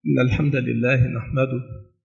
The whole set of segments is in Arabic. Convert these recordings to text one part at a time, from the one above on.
إن الحمد لله نحمده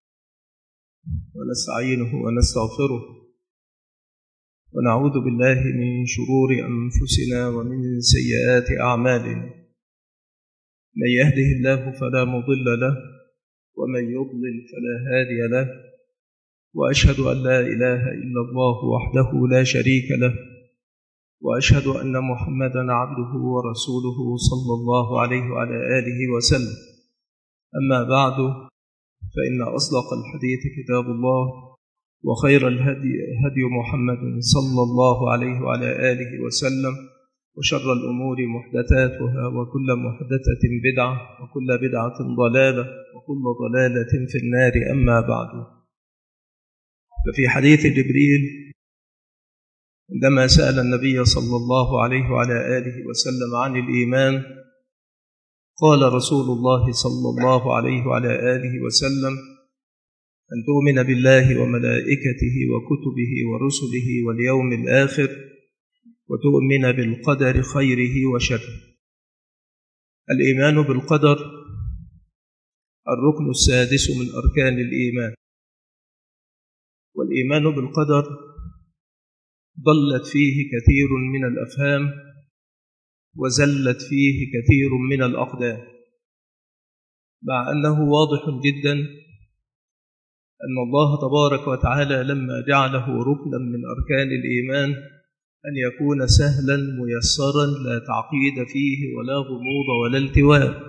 ونستعينه ونستغفره ونعوذ بالله من شرور أنفسنا ومن سيئات أعمالنا. من يهده الله فلا مضل له ومن يضلل فلا هادي له، وأشهد أن لا إله إلا الله وحده لا شريك له، وأشهد أن محمدًا عبده ورسوله صلى الله عليه وعلى آله وسلم. أما بعد، فإن أصدق الحديث كتاب الله، وخير الهدي هدي محمد صلى الله عليه وعلى آله وسلم، وشر الأمور محدثاتها، وكل محدثة بدعة، وكل بدعة ضلالة، وكل ضلالة في النار. أما بعد، ففي حديث جبريل عندما سأل النبي صلى الله عليه وعلى آله وسلم عن الإيمان، قال رسول الله صلى الله عليه وعلى آله وسلم: أن تؤمن بالله وملائكته وكتبه ورسله واليوم الآخر، وتؤمن بالقدر خيره وشره. الإيمان بالقدر الركن السادس من أركان الإيمان. والإيمان بالقدر ضلت فيه كثير من الأفهام، وزلت فيه كثير من الأقدام، مع أنه واضح جدا أن الله تبارك وتعالى لما جعله ركنا من أركان الإيمان أن يكون سهلا ميسرا، لا تعقيد فيه ولا غموض ولا التواء،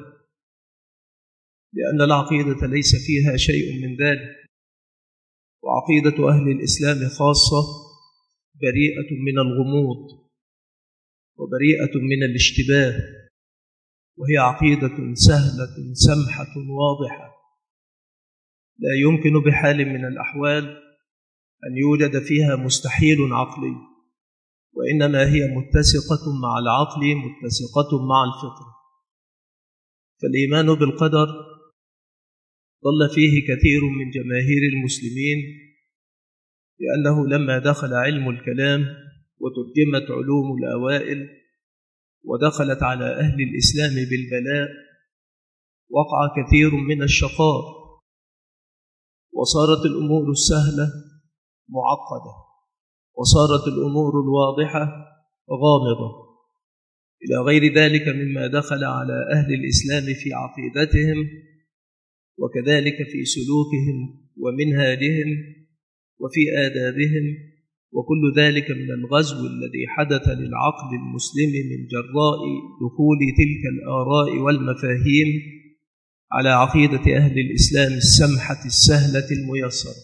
لأن العقيدة ليس فيها شيء من ذلك. وعقيدة أهل الإسلام خاصة بريئة من الغموض وبريئة من الاشتباه، وهي عقيدة سهلة سمحة واضحة، لا يمكن بحال من الأحوال أن يوجد فيها مستحيل عقلي، وإنما هي متسقة مع العقل، متسقة مع الفطرة. فالإيمان بالقدر ضل فيه كثير من جماهير المسلمين، لأنه لما دخل علم الكلام وترجمت علوم الأوائل ودخلت على أهل الإسلام بالبلاء، وقع كثير من الشقاء، وصارت الأمور السهلة معقدة، وصارت الأمور الواضحة غامضة، إلى غير ذلك مما دخل على أهل الإسلام في عقيدتهم، وكذلك في سلوكهم ومنهاجهم وفي آدابهم، وكل ذلك من الغزو الذي حدث للعقل المسلم من جراء دخول تلك الآراء والمفاهيم على عقيدة أهل الإسلام السمحة السهلة الميسرة.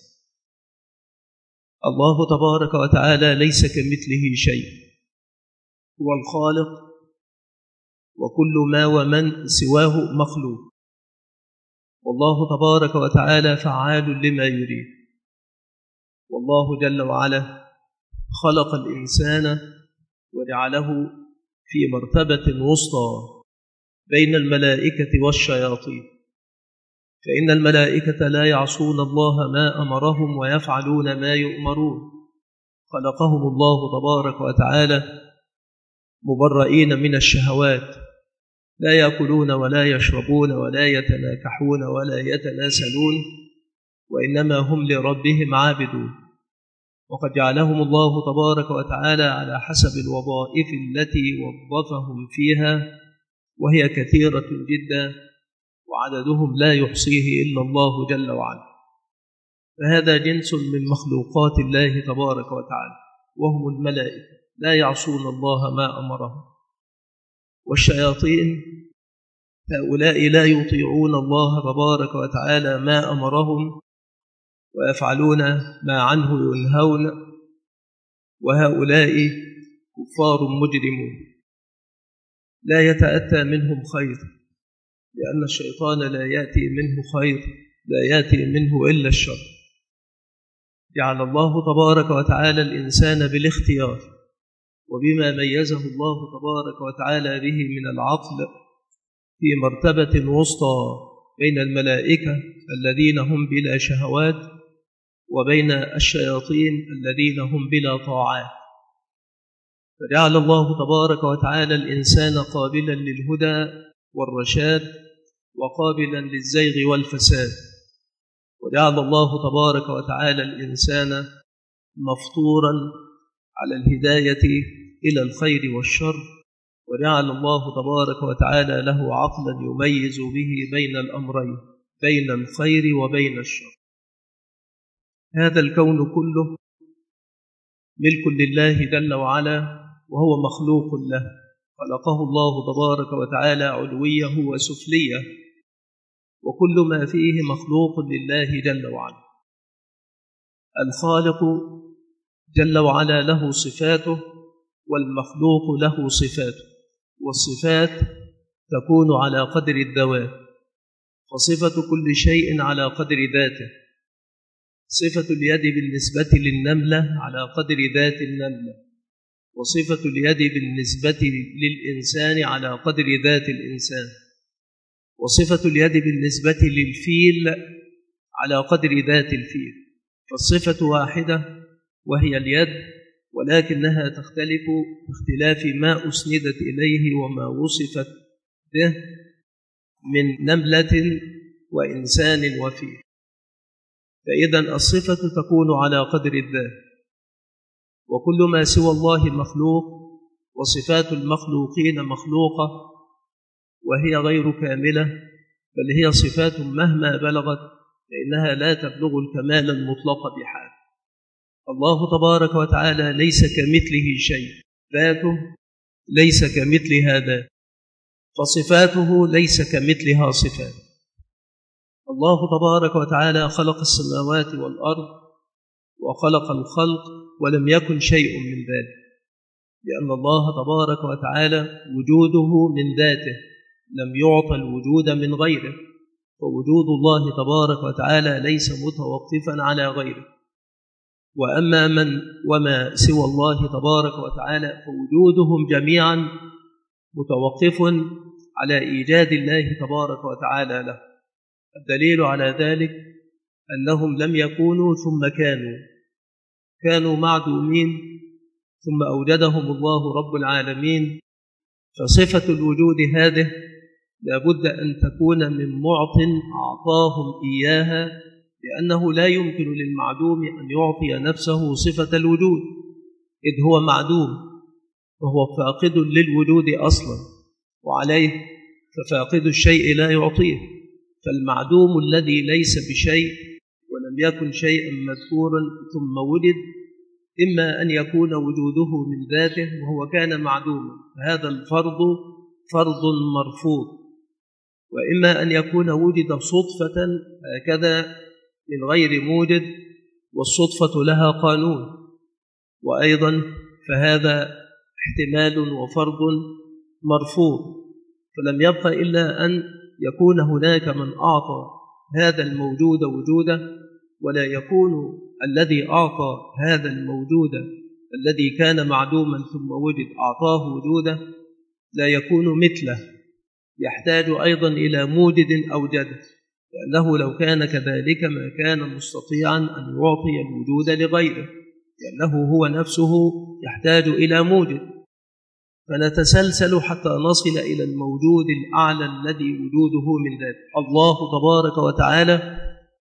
الله تبارك وتعالى ليس كمثله شيء، هو الخالق، وكل ما ومن سواه مخلوق، والله تبارك وتعالى فعال لما يريد. والله جل وعلا خلق الإنسان وجعله في مرتبة وسطى بين الملائكة والشياطين، فإن الملائكة لا يعصون الله ما أمرهم ويفعلون ما يؤمرون. خلقهم الله تبارك وتعالى مبرئين من الشهوات، لا يأكلون ولا يشربون ولا يتناكحون ولا يتناسلون، وإنما هم لربهم عابدون. وقد جعلهم الله تبارك وتعالى على حسب الوظائف التي وظفهم فيها، وهي كثيرة جدا، وعددهم لا يحصيه إلا الله جل وعلا. فهذا جنس من مخلوقات الله تبارك وتعالى، وهم الملائكة لا يعصون الله ما أمرهم. والشياطين هؤلاء لا يطيعون الله تبارك وتعالى ما أمرهم، ويفعلون ما عنه ينهون، وهؤلاء كفار مجرمون لا يتأتى منهم خير، لأن الشيطان لا يأتي منه خير، لا يأتي منه إلا الشر. جعل الله تبارك وتعالى الإنسان بالاختيار، وبما ميزه الله تبارك وتعالى به من العقل في مرتبة وسطى بين الملائكة الذين هم بلا شهوات، وبين الشياطين الذين هم بلا طاعات. فجعل الله تبارك وتعالى الإنسان قابلا للهدى والرشاد، وقابلا للزيغ والفساد. وجعل الله تبارك وتعالى الإنسان مفطورا على الهداية إلى الخير والشر، وجعل الله تبارك وتعالى له عقلا يميز به بين الأمرين، بين الخير وبين الشر. هذا الكون كله ملك لله جل وعلا، وهو مخلوق له، خلقه الله تبارك وتعالى علويه وسفليه، وكل ما فيه مخلوق لله جل وعلا. الخالق جل وعلا له صفاته، والمخلوق له صفاته، والصفات تكون على قدر الذوات، فصفة كل شيء على قدر ذاته. صفة اليد بالنسبة للنملة على قدر ذات النملة، وصفة اليد بالنسبة للإنسان على قدر ذات الإنسان، وصفة اليد بالنسبة للفيل على قدر ذات الفيل. فالصفة واحدة وهي اليد، ولكنها تختلف باختلاف ما أسندت إليه وما وصفت به من نملة وإنسان وفيل. فإذا الصفة تكون على قدر الذات، وكل ما سوى الله مخلوق، وصفات المخلوقين مخلوقة وهي غير كاملة، بل هي صفات مهما بلغت فإنها لا تبلغ الكمال المطلق بحال. الله تبارك وتعالى ليس كمثله شيء، ذاته ليس كمثلها ذات، فصفاته ليس كمثلها صفات. الله تبارك وتعالى خلق السماوات والأرض وخلق الخلق ولم يكن شيء من ذلك، لأن الله تبارك وتعالى وجوده من ذاته، لم يعطى الوجود من غيره، فوجود الله تبارك وتعالى ليس متوقفا على غيره. وأما من وما سوى الله تبارك وتعالى فوجودهم جميعا متوقف على إيجاد الله تبارك وتعالى له. الدليل على ذلك أنهم لم يكونوا ثم كانوا معدومين ثم أوجدهم الله رب العالمين. فصفة الوجود هذه لابد أن تكون من معط أعطاهم إياها، لأنه لا يمكن للمعدوم أن يعطي نفسه صفة الوجود، إذ هو معدوم وهو فاقد للوجود أصلا، وعليه ففاقد الشيء لا يعطيه. فالمعدوم الذي ليس بشيء ولم يكن شيئا مذكورا ثم وجد، إما أن يكون وجوده من ذاته وهو كان معدوما، فهذا الفرض فرض مرفوض، وإما أن يكون وجد صدفة هكذا من غير موجد، والصدفة لها قانون، وأيضا فهذا احتمال وفرض مرفوض. فلم يبق إلا أن يكون هناك من أعطى هذا الموجود وجوده، ولا يكون الذي أعطى هذا الموجود الذي كان معدوما ثم وجد أعطاه وجوده لا يكون مثله، يحتاج أيضا إلى موجد أوجده، لأنه لو كان كذلك ما كان مستطيعا أن يعطي الوجود لغيره، لأنه هو نفسه يحتاج إلى موجد. فنتسلسل حتى نصل إلى الموجود الأعلى الذي وجوده من ذاته. الله تبارك وتعالى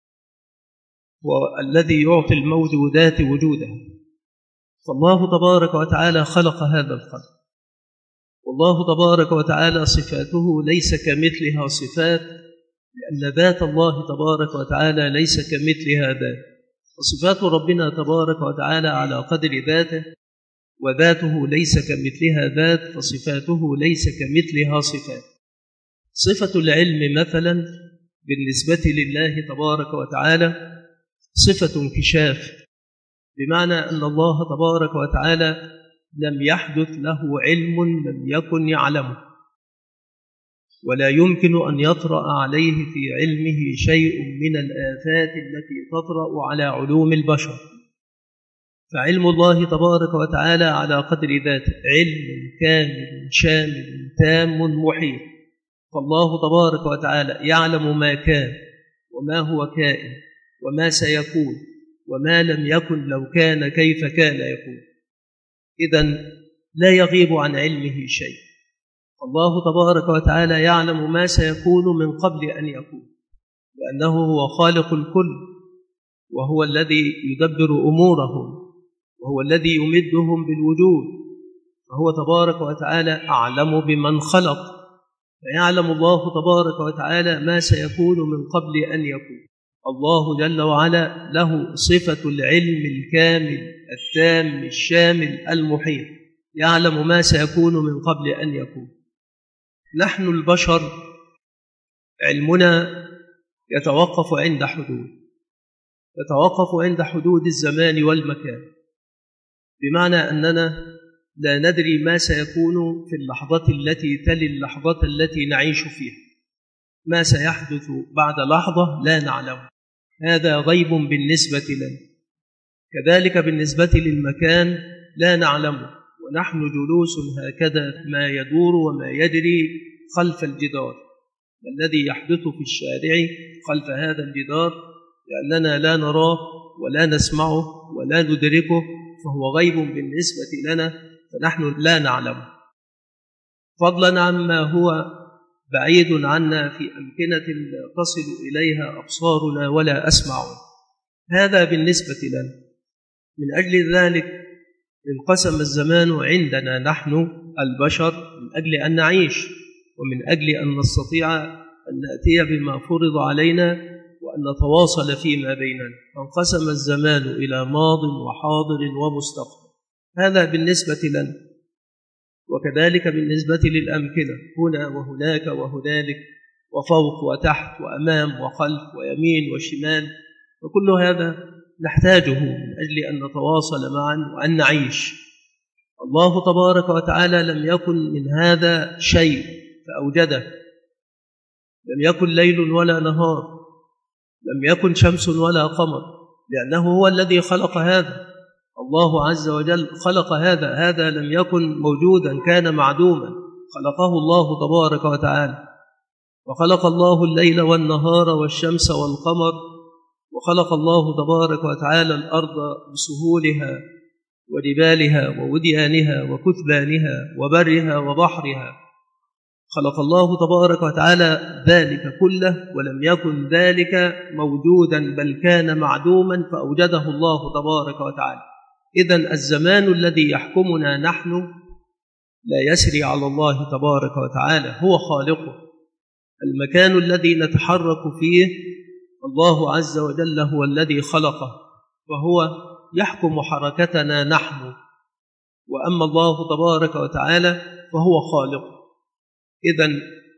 هو الذي يعطي الموجودات وجوده، فالله تبارك وتعالى خلق هذا الخلق، والله تبارك وتعالى صفاته ليس كمثلها صفات، لأن ذات الله تبارك وتعالى ليس كمثلها ذات، وصفات ربنا تبارك وتعالى على قدر ذاته، وذاته ليس كمثلها ذات، فصفاته ليس كمثلها صفات. صفة العلم مثلا بالنسبة لله تبارك وتعالى صفة انكشاف، بمعنى أن الله تبارك وتعالى لم يحدث له علم لم يكن يعلمه، ولا يمكن أن يطرأ عليه في علمه شيء من الآفات التي تطرأ على علوم البشر. فعلم الله تبارك وتعالى على قدر ذاته علم كامل شامل تام محيط، فالله تبارك وتعالى يعلم ما كان وما هو كائن وما سيكون وما لم يكن لو كان كيف كان يكون. إذن لا يغيب عن علمه شيء. الله تبارك وتعالى يعلم ما سيكون من قبل أن يكون، لأنه هو خالق الكل، وهو الذي يدبر أمورهم، وهو الذي يمدهم بالوجود، فهو تبارك وتعالى أعلم بمن خلق، فيعلم الله تبارك وتعالى ما سيكون من قبل أن يكون. الله جل وعلا له صفة العلم الكامل التام الشامل المحيط، يعلم ما سيكون من قبل أن يكون. نحن البشر علمنا يتوقف عند حدود الزمان والمكان، بمعنى أننا لا ندري ما سيكون في اللحظة التي تلي اللحظة التي نعيش فيها، ما سيحدث بعد لحظة لا نعلم، هذا غيب بالنسبة لنا. كذلك بالنسبة للمكان لا نعلمه، ونحن جلوس هكذا ما يدور وما يجري خلف الجدار، الذي يحدث في الشارع خلف هذا الجدار لأننا لا نراه ولا نسمعه ولا ندركه، فهو غيب بالنسبة لنا، فنحن لا نعلمه، فضلا عما هو بعيد عنا في أمكنة تصل إليها أبصارنا ولا أسمعنا. هذا بالنسبة لنا. من أجل ذلك انقسم الزمان عندنا نحن البشر من أجل أن نعيش، ومن أجل أن نستطيع أن نأتي بما فرض علينا وأن نتواصل فيما بيننا، فانقسم الزمان إلى ماض وحاضر ومستقبل. هذا بالنسبة لنا. وكذلك بالنسبة للأمكنة، هنا وهناك وهنالك وفوق وتحت وأمام وخلف ويمين وشمال، وكل هذا نحتاجه من أجل أن نتواصل معا وأن نعيش. الله تبارك وتعالى لم يكن من هذا شيء فأوجده، لم يكن ليل ولا نهار، لم يكن شمس ولا قمر، لأنه هو الذي خلق هذا. الله عز وجل خلق هذا لم يكن موجودا، كان معدوما، خلقه الله تبارك وتعالى. وخلق الله الليل والنهار والشمس والقمر، وخلق الله تبارك وتعالى الأرض بسهولها وجبالها ووديانها وكثبانها وبرها وبحرها، خلق الله تبارك وتعالى ذلك كله، ولم يكن ذلك موجودا بل كان معدوما فأوجده الله تبارك وتعالى. إذن الزمان الذي يحكمنا نحن لا يسري على الله تبارك وتعالى، هو خالقه. المكان الذي نتحرك فيه الله عز وجل هو الذي خلقه، وهو يحكم حركتنا نحن، وأما الله تبارك وتعالى فهو خالقه. إذن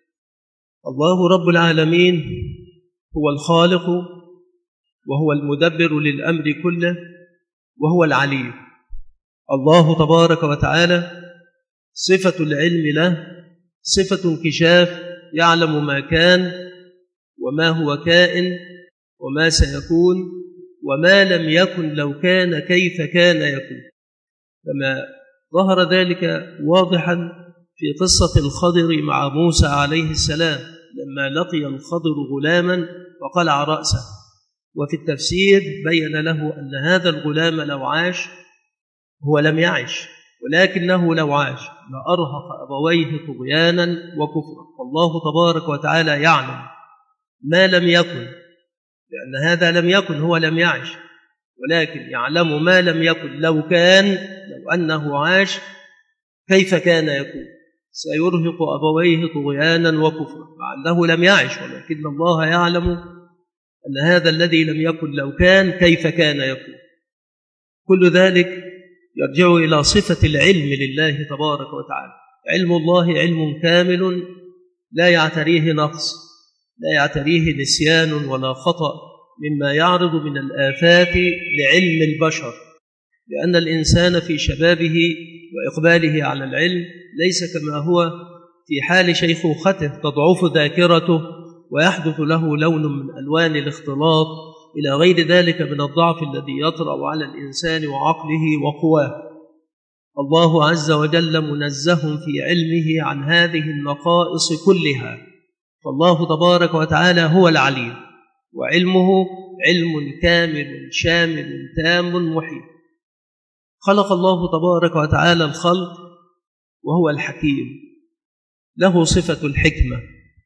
الله رب العالمين هو الخالق، وهو المدبر للأمر كله، وهو العليم. الله تبارك وتعالى صفة العلم له صفة انكشاف، يعلم ما كان وما هو كائن وما سيكون وما لم يكن لو كان كيف كان يكون، كما ظهر ذلك واضحا في قصة الخضر مع موسى عليه السلام، لما لقي الخضر غلاما وقلع رأسه، وفي التفسير بين له أن هذا الغلام لو عاش، هو لم يعش ولكنه لو عاش لأرهق أبويه طغيانا وكفرا. والله تبارك وتعالى يعلم ما لم يكن، لأن هذا لم يكن، هو لم يعش، ولكن يعلم ما لم يكن لو كان، لو أنه عاش كيف كان يكون، سيرهق أبويه طغيانا وكفرا، مع أنه لم يعش، ولكن الله يعلم أن هذا الذي لم يكن لو كان كيف كان يكون. كل ذلك يرجع إلى صفة العلم لله تبارك وتعالى. علم الله علم كامل لا يعتريه نقص، لا يعتريه نسيان ولا خطأ مما يعرض من الآفات لعلم البشر، لأن الإنسان في شبابه وإقباله على العلم ليس كما هو في حال شيخوخته، تضعف ذاكرته ويحدث له لون من ألوان الاختلاط إلى غير ذلك من الضعف الذي يطرأ على الإنسان وعقله وقواه. الله عز وجل منزه في علمه عن هذه النقائص كلها، فالله تبارك وتعالى هو العليم، وعلمه علم كامل شامل تام محيط. خلق الله تبارك وتعالى الخلق وهو الحكيم، له صفة الحكمة،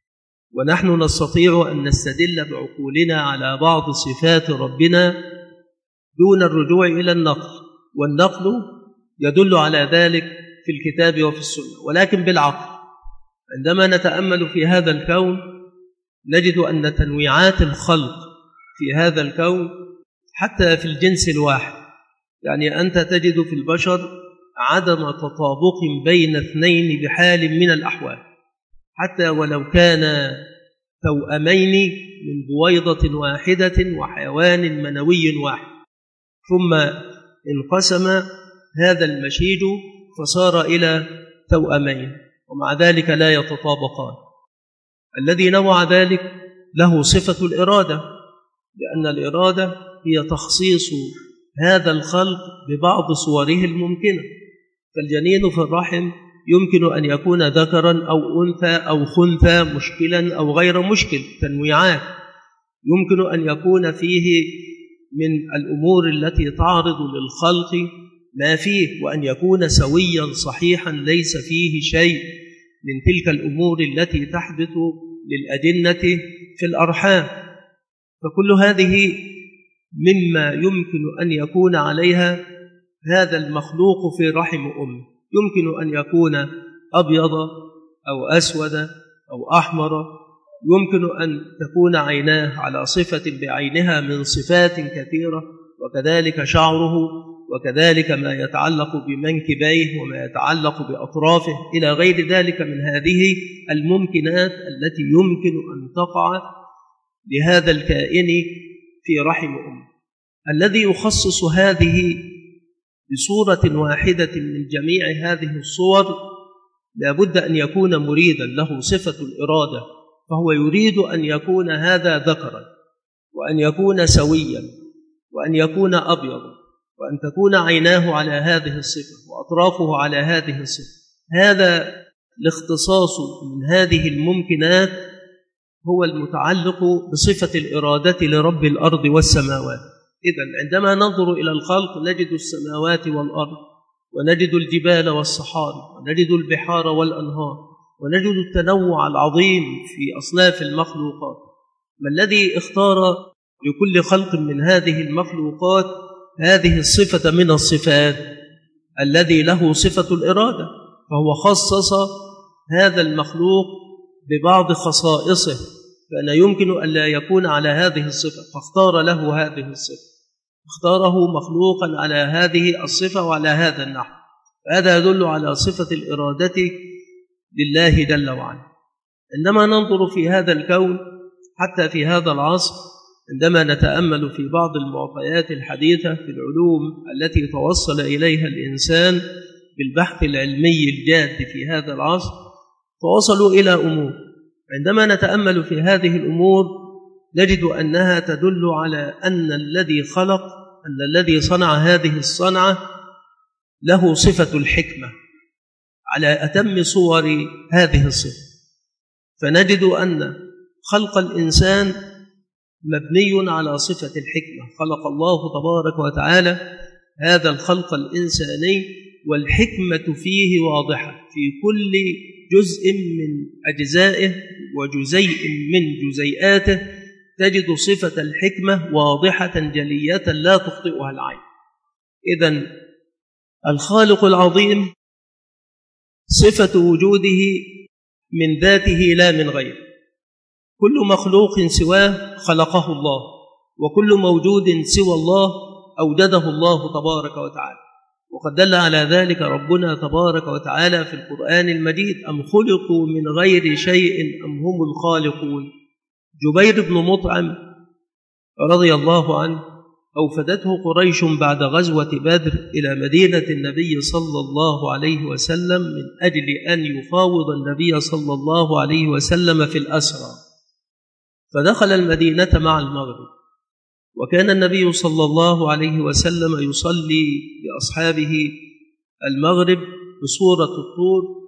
ونحن نستطيع أن نستدل بعقولنا على بعض صفات ربنا دون الرجوع إلى النقل، والنقل يدل على ذلك في الكتاب وفي السنة. ولكن بالعقل عندما نتأمل في هذا الكون نجد أن تنويعات الخلق في هذا الكون حتى في الجنس الواحد، يعني أنت تجد في البشر عدم تطابق بين اثنين بحال من الأحوال، حتى ولو كان توأمين من بويضة واحدة وحيوان منوي واحد، ثم انقسم هذا المشيج فصار إلى توأمين، ومع ذلك لا يتطابقان. الذي نوع ذلك له صفة الإرادة، لأن الإرادة هي تخصيص هذا الخلق ببعض صوره الممكنة. فالجنين في الرحم يمكن أن يكون ذكرا أو أنثى أو خنثى، مشكلا أو غير مشكل، تنويعات. يمكن أن يكون فيه من الأمور التي تعرض للخلق ما فيه، وأن يكون سويا صحيحا ليس فيه شيء من تلك الأمور التي تحدث للأجنة في الأرحام. فكل هذه مما يمكن أن يكون عليها هذا المخلوق في رحم أمه. يمكن أن يكون أبيض أو أسود أو أحمر، يمكن أن تكون عيناه على صفة بعينها من صفات كثيرة، وكذلك شعره، وكذلك ما يتعلق بمنكبيه وما يتعلق بأطرافه إلى غير ذلك من هذه الممكنات التي يمكن أن تقع لهذا الكائن في رحم أمه. الذي يخصص هذه بصورة واحدة من جميع هذه الصور لابد أن يكون مريدا له صفة الإرادة، فهو يريد أن يكون هذا ذكرا، وأن يكون سويا، وأن يكون أبيض، وأن تكون عيناه على هذه الصفة وأطرافه على هذه الصفة. هذا الاختصاص من هذه الممكنات هو المتعلق بصفة الإرادة لرب الأرض والسماوات. إذن عندما ننظر إلى الخلق نجد السماوات والأرض، ونجد الجبال والصحاري، ونجد البحار والأنهار، ونجد التنوع العظيم في أصناف المخلوقات. ما الذي اختار لكل خلق من هذه المخلوقات هذه الصفة من الصفات؟ الذي له صفة الإرادة، فهو خصص هذا المخلوق ببعض خصائصه، فأنا يمكن أن لا يكون على هذه الصفة، فاختار له هذه الصفة، اختاره مخلوقا على هذه الصفة وعلى هذا النحو. هذا يدل على صفة الإرادة لله جل وعلا. عندما ننظر في هذا الكون حتى في هذا العصر، عندما نتأمل في بعض المعطيات الحديثة في العلوم التي توصل إليها الإنسان بالبحث العلمي الجاد في هذا العصر، فوصلوا إلى أمور. عندما نتأمل في هذه الأمور نجد أنها تدل على أن الذي خلق، أن الذي صنع هذه الصنعة له صفة الحكمة على أتم صور هذه الصفة. فنجد أن خلق الإنسان مبني على صفة الحكمة. خلق الله تبارك وتعالى هذا الخلق الإنساني والحكمة فيه واضحة في كل جزء من أجزائه وجزيء من جزيئاته، تجد صفة الحكمة واضحة جلية لا تخطئها العين. إذن الخالق العظيم صفة وجوده من ذاته لا من غيره. كل مخلوق سواه خلقه الله، وكل موجود سوى الله أوجده الله تبارك وتعالى. وقد دل على ذلك ربنا تبارك وتعالى في القرآن المجيد: أم خلقوا من غير شيء أم هم الخالقون. جبير بن مطعم رضي الله عنه أوفدته قريش بعد غزوة بدر إلى مدينة النبي صلى الله عليه وسلم من أجل أن يفاوض النبي صلى الله عليه وسلم في الأسرى، فدخل المدينة مع المغرب، وكان النبي صلى الله عليه وسلم يصلي لأصحابه المغرب بسورة الطور.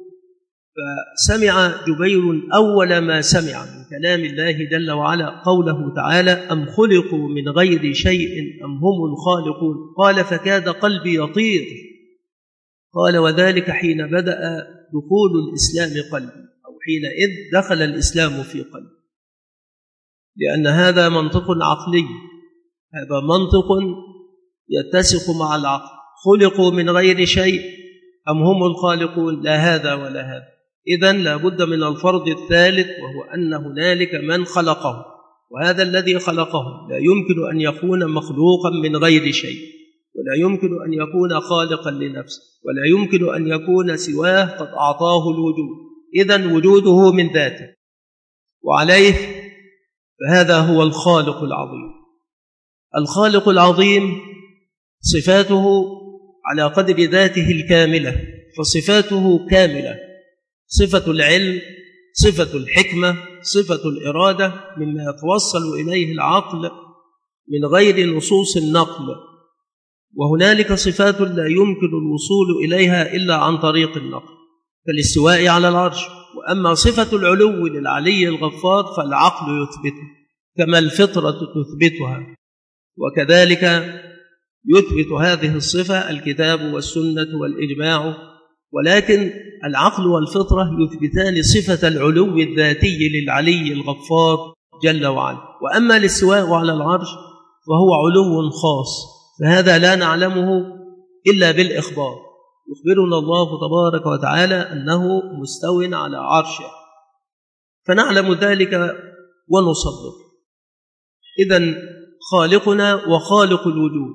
فسمع جبير أول ما سمع من كلام الله جل وعلا قوله تعالى: أم خلقوا من غير شيء أم هم الخالقون. قال: فكاد قلبي يطير. قال: وذلك حين بدأ دخول الإسلام قلبي، أو وحينئذ دخل الإسلام في قلبه، لأن هذا منطق عقلي، هذا منطق يتسق مع العقل. خلقوا من غير شيء أم هم الخالقون؟ لا هذا ولا هذا. إذن لا بد من الفرض الثالث، وهو أن هنالك من خلقه، وهذا الذي خلقه لا يمكن أن يكون مخلوقا من غير شيء، ولا يمكن أن يكون خالقا لنفسه، ولا يمكن أن يكون سواه قد أعطاه الوجود. إذن وجوده من ذاته، وعليه فهذا هو الخالق العظيم. الخالق العظيم صفاته على قدر ذاته الكاملة، فصفاته كاملة: صفة العلم، صفة الحكمة، صفة الإرادة، مما يتوصل إليه العقل من غير نصوص النقل. وهنالك صفات لا يمكن الوصول إليها إلا عن طريق النقل، كالاستواء على العرش. وأما صفة العلو للعلي الغفار فالعقل يثبتها، كما الفطرة تثبتها، وكذلك يثبت هذه الصفة الكتاب والسنة والإجماع. ولكن العقل والفطرة يثبتان صفة العلو الذاتي للعلي الغفار جل وعلا. وأما الاستواء على العرش فهو علو خاص، فهذا لا نعلمه إلا بالإخبار. يخبرنا الله تبارك وتعالى أنه مستو على عرشه، فنعلم ذلك ونصدق. إذن خالقنا وخالق الوجود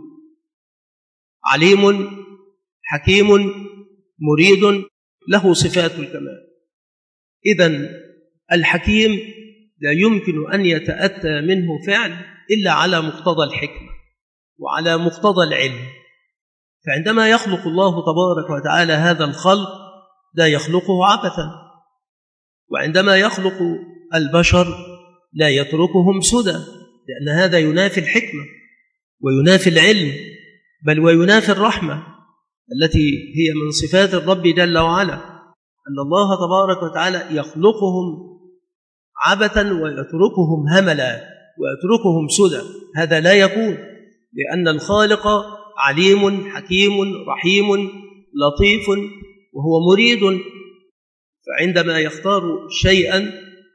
عليم حكيم مريد، له صفات الكمال. إذن الحكيم لا يمكن أن يتأتى منه فعل إلا على مقتضى الحكمة وعلى مقتضى العلم. فعندما يخلق الله تبارك وتعالى هذا الخلق لا يخلقه عبثا، وعندما يخلق البشر لا يتركهم سدى، لأن هذا ينافي الحكمة وينافي العلم، بل وينافي الرحمة التي هي من صفات الرب جل وعلا، أن الله تبارك وتعالى يخلقهم عبثا ويتركهم هملا ويتركهم سدى. هذا لا يكون، لأن الخالق عليم حكيم رحيم لطيف وهو مريد، فعندما يختار شيئا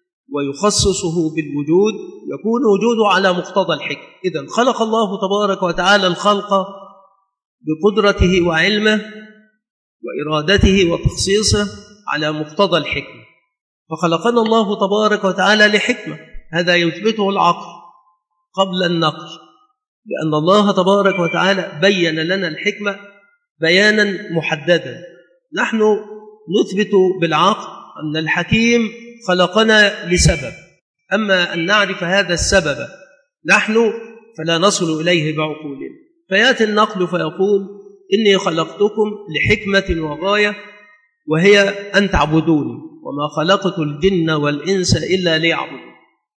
ويخصصه بالوجود يكون وجوده على مقتضى الحكمة. إذن خلق الله تبارك وتعالى الخلق بقدرته وعلمه وإرادته وتخصيصه على مقتضى الحكمة، فخلقنا الله تبارك وتعالى لحكمة، هذا يثبته العقل قبل النقل، لأن الله تبارك وتعالى بين لنا الحكمة بيانا محددا. نحن نثبت بالعقل أن الحكيم خلقنا لسبب، أما أن نعرف هذا السبب نحن فلا نصل إليه بعقولنا. فيأتي النقل فيقول: إني خلقتكم لحكمة وغاية، وهي أن تعبدوني، وما خلقت الجن والإنس إلا ليعبدون.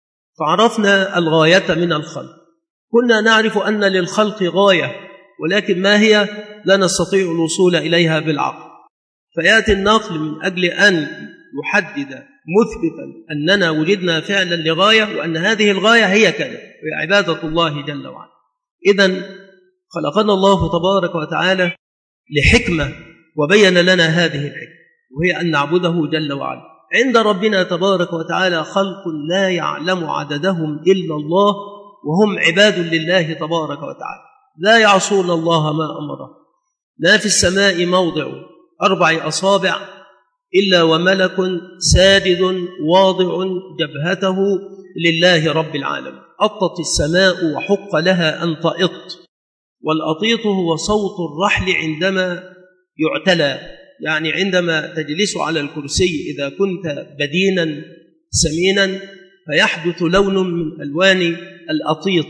فعرفنا الغاية من الخلق. كنا نعرف أن للخلق غاية، ولكن ما هي لا نستطيع الوصول إليها بالعقل. فيأتي النقل من أجل أن يحدد مثبتا أننا وجدنا فعلا لغاية، وأن هذه الغاية هي كذا، وهي عبادة الله جل وعلا. إذن خلقنا الله تبارك وتعالى لحكمة، وبين لنا هذه الحكمة، وهي أن نعبده جل وعلا. عند ربنا تبارك وتعالى خلق لا يعلم عددهم إلا الله، وهم عباد لله تبارك وتعالى، لا يعصون الله ما أمره. لا في السماء موضع 4 أصابع إلا وملك ساجد واضع جبهته لله رب العالمين. أطت السماء وحق لها أن تأط، والأطيط هو صوت الرحل عندما يعتلى، يعني عندما تجلس على الكرسي إذا كنت بدينا سمينا فيحدث لون من ألوان الأطيط،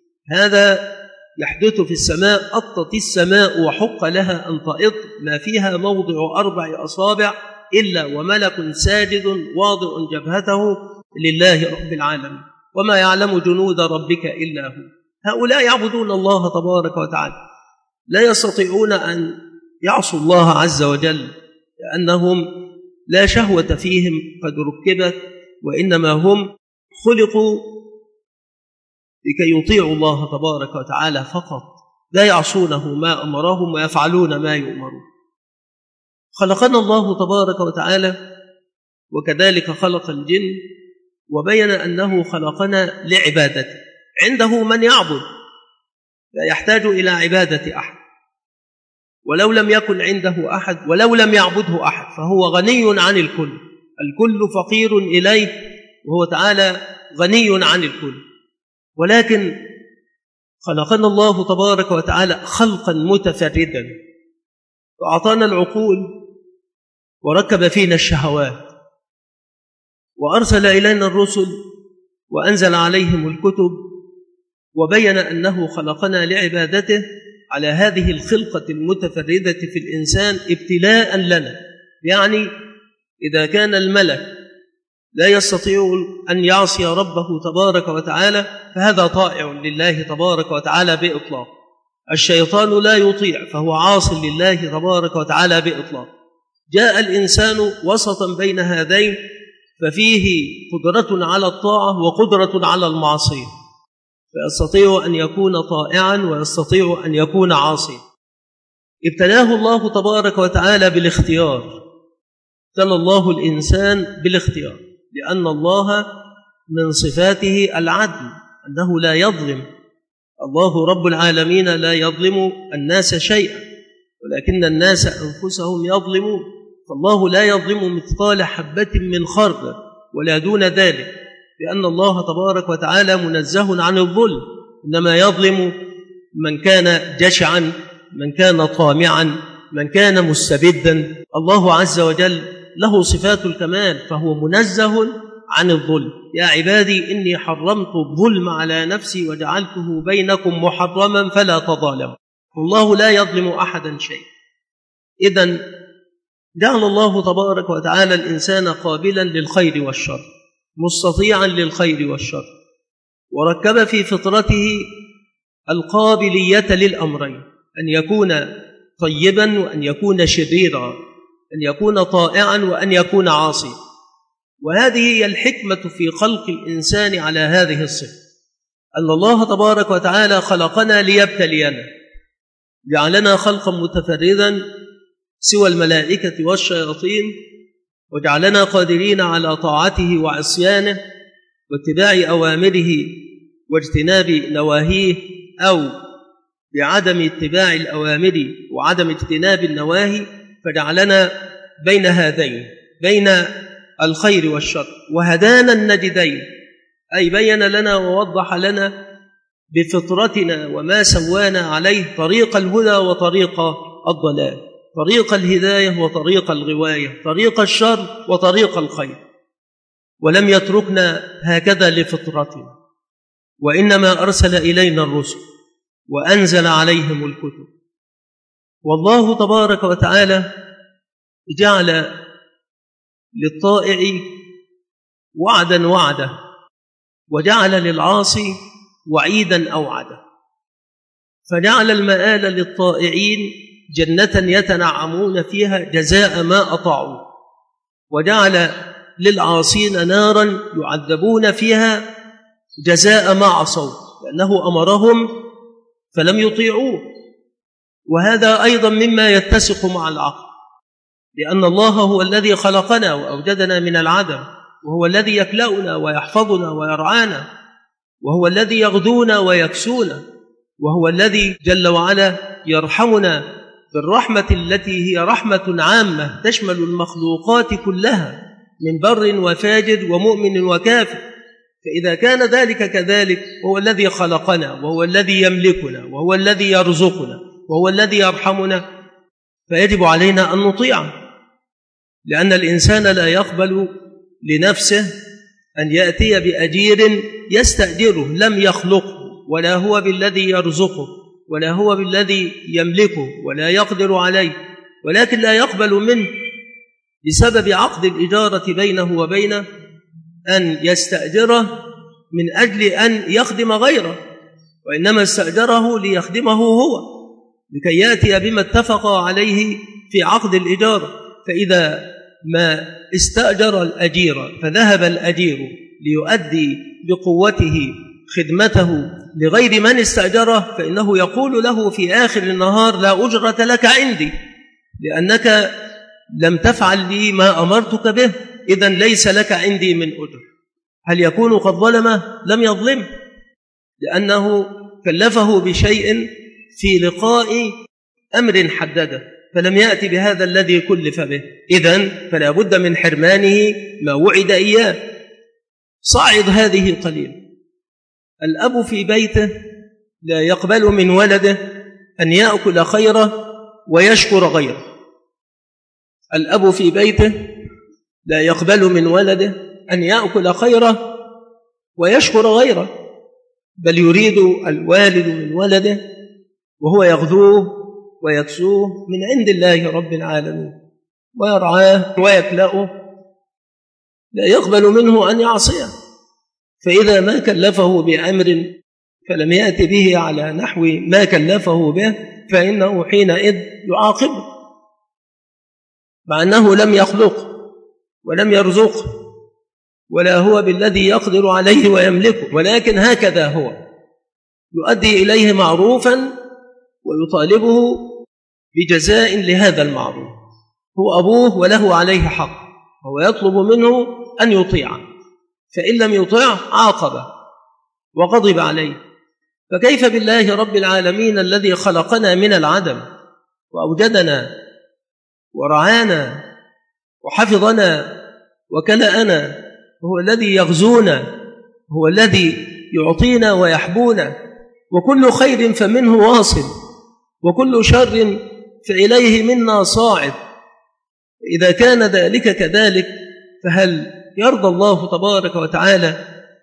هذا يحدث في السماء. أطت السماء وحق لها أن تأط، ما فيها موضع 4 أصابع إلا وملك ساجد واضع جبهته لله رب العالمين، وما يعلم جنود ربك إلا هو. هؤلاء يعبدون الله تبارك وتعالى، لا يستطيعون أن يعصوا الله عز وجل، لأنهم لا شهوة فيهم قد ركبت، وإنما هم خلقوا لكي يطيعوا الله تبارك وتعالى فقط، لا يعصونه ما أمرهم ويفعلون ما يؤمرون. خلقنا الله تبارك وتعالى وكذلك خلق الجن، وبين أنه خلقنا لعبادته. عنده من يعبد، لا يحتاج إلى عبادة أحد، ولو لم يكن عنده أحد ولو لم يعبده أحد فهو غني عن الكل، الكل فقير إليه وهو تعالى غني عن الكل. ولكن خلقنا الله تبارك وتعالى خلقا متفردا، وأعطانا العقول وركب فينا الشهوات، وأرسل إلينا الرسل وأنزل عليهم الكتب، وبين أنه خلقنا لعبادته على هذه الخلقة المتفردة في الإنسان ابتلاء لنا. يعني إذا كان الملك لا يستطيع أن يعصي ربه تبارك وتعالى فهذا طائع لله تبارك وتعالى بإطلاق. الشيطان لا يطيع فهو عاص لله تبارك وتعالى بإطلاق. جاء الإنسان وسطا بين هذين، ففيه قدرة على الطاعة وقدرة على المعصية، فيستطيع أن يكون طائعا ويستطيع أن يكون عاصيا. ابتلاه الله تبارك وتعالى بالاختيار، ابتلى الله الإنسان بالاختيار، لأن الله من صفاته العدل، أنه لا يظلم. الله رب العالمين لا يظلم الناس شيئا، ولكن الناس أنفسهم يظلمون. فالله لا يظلم مثقال حبة من خردل ولا دون ذلك، لأن الله تبارك وتعالى منزه عن الظلم، إنما يظلم من كان جشعا، من كان طامعا، من كان مستبدا. الله عز وجل له صفات الكمال فهو منزه عن الظلم. يا عبادي إني حرمت الظلم على نفسي وجعلته بينكم محرما فلا تظالموا. الله لا يظلم أحدا شيء. إذن جعل الله تبارك وتعالى الإنسان قابلا للخير والشر، مستطيعا للخير والشر، وركب في فطرته القابلية للأمرين، أن يكون طيبا وأن يكون شريرا، أن يكون طائعا وأن يكون عاصيا. وهذه هي الحكمة في خلق الإنسان على هذه الصفة، أن الله تبارك وتعالى خلقنا ليبتلينا، جعلنا خلقا متفردا سوى الملائكة والشياطين، وجعلنا قادرين على طاعته وعصيانه واتباع أوامره واجتناب نواهيه، أو بعدم اتباع الأوامر وعدم اجتناب النواهي، فجعلنا بين هذين، بين الخير والشر، وهدانا النجدين، أي بين لنا ووضح لنا بفطرتنا وما سوانا عليه طريق الهدى وطريق الضلال، طريق الهداية وطريق الغواية، طريق الشر وطريق الخير. ولم يتركنا هكذا لفطرتنا، وإنما أرسل إلينا الرسل وأنزل عليهم الكتب. والله تبارك وتعالى جعل للطائع وعدا وعده، وجعل للعاصي وعيدا أوعده، فجعل المآل للطائعين جنة يتنعمون فيها جزاء ما أطاعوا، وجعل للعاصين نارا يعذبون فيها جزاء ما عصوا، لأنه أمرهم فلم يطيعوه. وهذا أيضا مما يتسق مع العقل، لأن الله هو الذي خلقنا وأوجدنا من العدم، وهو الذي يكلأنا ويحفظنا ويرعانا، وهو الذي يغدونا ويكسونا، وهو الذي جل وعلا يرحمنا بالرحمة التي هي رحمة عامة تشمل المخلوقات كلها من بر وفاجر ومؤمن وكافر. فإذا كان ذلك كذلك، هو الذي خلقنا وهو الذي يملكنا وهو الذي يرزقنا وهو الذي يرحمنا، فيجب علينا أن نطيعه، لأن الإنسان لا يقبل لنفسه أن يأتي بأجير يستأجره، لم يخلقه، ولا هو بالذي يرزقه، ولا هو بالذي يملكه ولا يقدر عليه، ولكن لا يقبل منه بسبب عقد الإجارة بينه وبينه أن يستأجره من أجل أن يخدم غيره، وإنما استأجره ليخدمه هو، لكي يأتي بما اتفق عليه في عقد الإجارة. فإذا ما استأجر الأجير فذهب الأجير ليؤدي بقوته خدمته لغير من استأجره، فإنه يقول له في آخر النهار لا أجرة لك عندي، لأنك لم تفعل لي ما أمرتك به، إذن ليس لك عندي من أجر. هل يكون قد ظلمه؟ لم يظلم، لأنه كلفه بشيء في لقاء أمر حدده، فلم يأتي بهذا الذي كلف به. إذن فلا بد من حرمانه ما وعد إياه. صعد هذه قليل. الأب في بيته لا يقبل من ولده أن يأكل خيره ويشكر غيره. الأب في بيته لا يقبل من ولده أن يأكل خيره ويشكر غيره، بل يريد الوالد من ولده وهو يغذوه ويكسوه من عند الله رب العالمين ويرعاه ويكلأه، لا يقبل منه أن يعصيه. فإذا ما كلفه بأمر فلم يأتي به على نحو ما كلفه به فإنه حينئذ يعاقبه، مع أنه لم يخلقه ولم يرزقه ولا هو بالذي يقدر عليه ويملكه، ولكن هكذا هو يؤدي إليه معروفا ويطالبه بجزاء لهذا المعروف. هو أبوه وله عليه حق، وهو يطلب منه أن يطيعه، فإن لم يطيعه عاقبه وغضب عليه. فكيف بالله رب العالمين الذي خلقنا من العدم وأوجدنا ورعانا وحفظنا وكلأنا، وهو الذي يغزونا، هو الذي يعطينا ويحبونا، وكل خير فمنه واصل وكل شر فإليه منا صاعد. إذا كان ذلك كذلك فهل يرضى الله تبارك وتعالى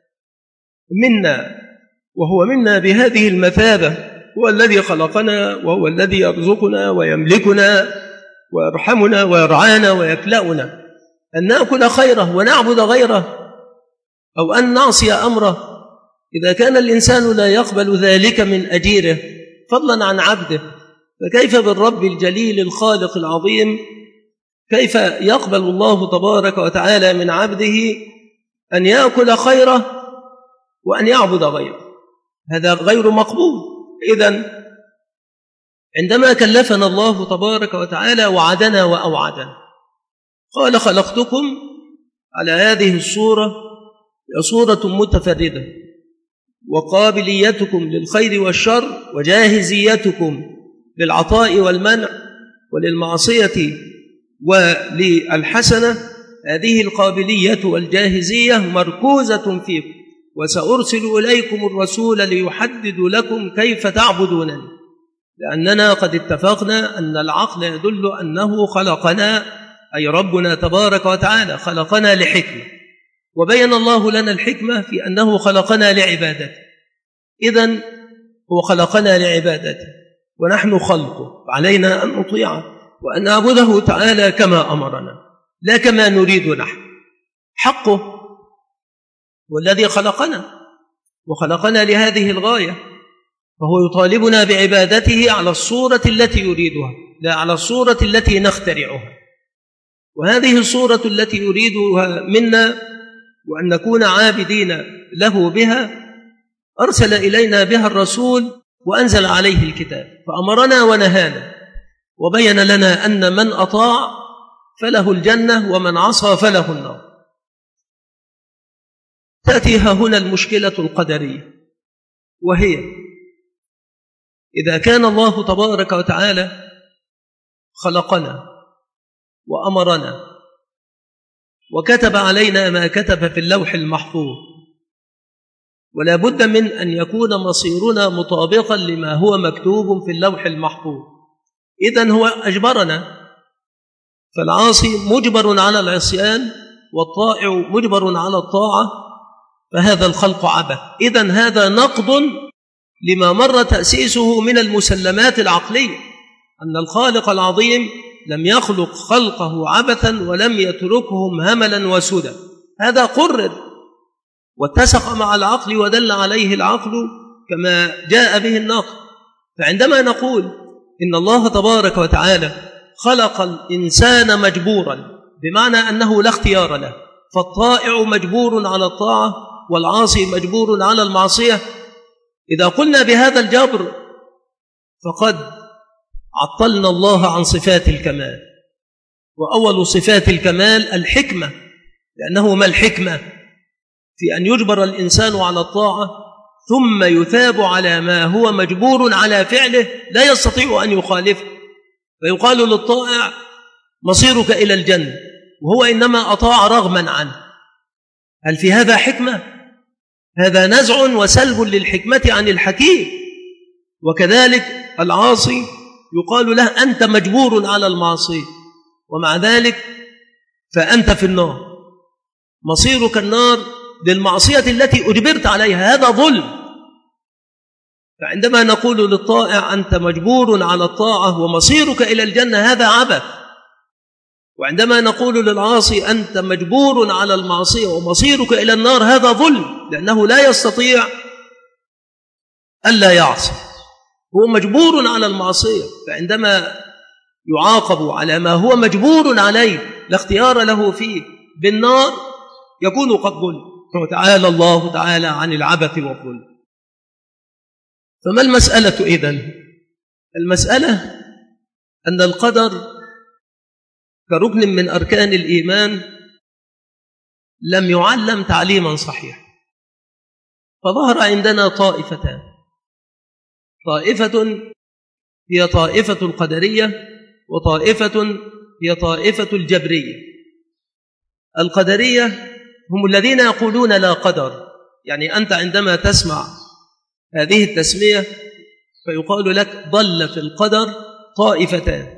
منا وهو منا بهذه المثابة؟ هو الذي خلقنا وهو الذي يرزقنا ويملكنا ويرحمنا ويرعانا ويكلأنا، أن نأكل خيره ونعبد غيره أو أن نعصي أمره؟ إذا كان الإنسان لا يقبل ذلك من أجيره فضلا عن عبده، فكيف بالرب الجليل الخالق العظيم؟ كيف يقبل الله تبارك وتعالى من عبده أن يأكل خيره وأن يعبد غيره؟ هذا غير مقبول. إذن عندما كلفنا الله تبارك وتعالى وعدنا وأوعدنا، قال خلقتكم على هذه الصورة، هي صورة متفردة، وقابليتكم للخير والشر وجاهزيتكم للعطاء والمنع وللمعصية وللحسنة، هذه القابلية والجاهزية مركوزة فيكم، وسأرسل إليكم الرسول ليحدد لكم كيف تعبدونني، لأننا قد اتفقنا أن العقل يدل أنه خلقنا، أي ربنا تبارك وتعالى خلقنا لحكمة، وبين الله لنا الحكمة في أنه خلقنا لعبادته. إذن هو خلقنا لعبادته ونحن خلقه، وعلينا أن نطيعه وأن نعبده تعالى كما أمرنا لا كما نريد نحن. حقه والذي خلقنا وخلقنا لهذه الغاية، فهو يطالبنا بعبادته على الصورة التي يريدها لا على الصورة التي نخترعها. وهذه الصورة التي يريدها منا وأن نكون عابدين له بها أرسل إلينا بها الرسول وأنزل عليه الكتاب، فأمرنا ونهانا وبين لنا أن من أطاع فله الجنة ومن عصى فله النار. تأتي هنا المشكلة القدرية، وهي إذا كان الله تبارك وتعالى خلقنا وأمرنا وكتب علينا ما كتب في اللوح المحفوظ، ولا بد من أن يكون مصيرنا مطابقا لما هو مكتوب في اللوح المحفوظ، إذن هو أجبرنا، فالعاصي مجبر على العصيان والطائع مجبر على الطاعة، فهذا الخلق عبث. إذن هذا نقض لما مر تأسيسه من المسلمات العقلية، أن الخالق العظيم لم يخلق خلقه عبثا ولم يتركهم هملا وسدى، هذا قرر واتسق مع العقل ودل عليه العقل كما جاء به النقل. فعندما نقول إن الله تبارك وتعالى خلق الإنسان مجبورا، بمعنى أنه لا اختيار له، فالطائع مجبور على الطاعة والعاصي مجبور على المعصية، إذا قلنا بهذا الجبر فقد عطلنا الله عن صفات الكمال، وأول صفات الكمال الحكمة، لأنه ما الحكمة في أن يجبر الإنسان على الطاعة ثم يثاب على ما هو مجبور على فعله لا يستطيع أن يخالفه، فيقال للطائع مصيرك إلى الجنة وهو إنما أطاع رغما عنه. هل في هذا حكمة؟ هذا نزع وسلب للحكمة عن الحكيم. وكذلك العاصي يقال له أنت مجبور على المعصية، ومع ذلك فأنت في النار، مصيرك النار للمعصية التي أجبرت عليها، هذا ظلم. فعندما نقول للطائع أنت مجبور على الطاعة ومصيرك إلى الجنة هذا عبث، وعندما نقول للعاصي أنت مجبور على المعصية ومصيرك إلى النار هذا ظلم، لأنه لا يستطيع ألا يعصي، هو مجبور على المعصية. فعندما يعاقب على ما هو مجبور عليه لا اختيار له فيه بالنار يكون قد ظلم. وتعالى الله تعالى عن العبث والظلم. فما المسألة إذن؟ المسألة أن القدر كركن من أركان الإيمان لم يعلم تعليما صحيحا، فظهر عندنا طائفتان، طائفة هي طائفة القدرية وطائفة هي طائفة الجبرية. القدرية هم الذين يقولون لا قدر، يعني أنت عندما تسمع هذه التسمية فيقال لك ضل في القدر طائفتان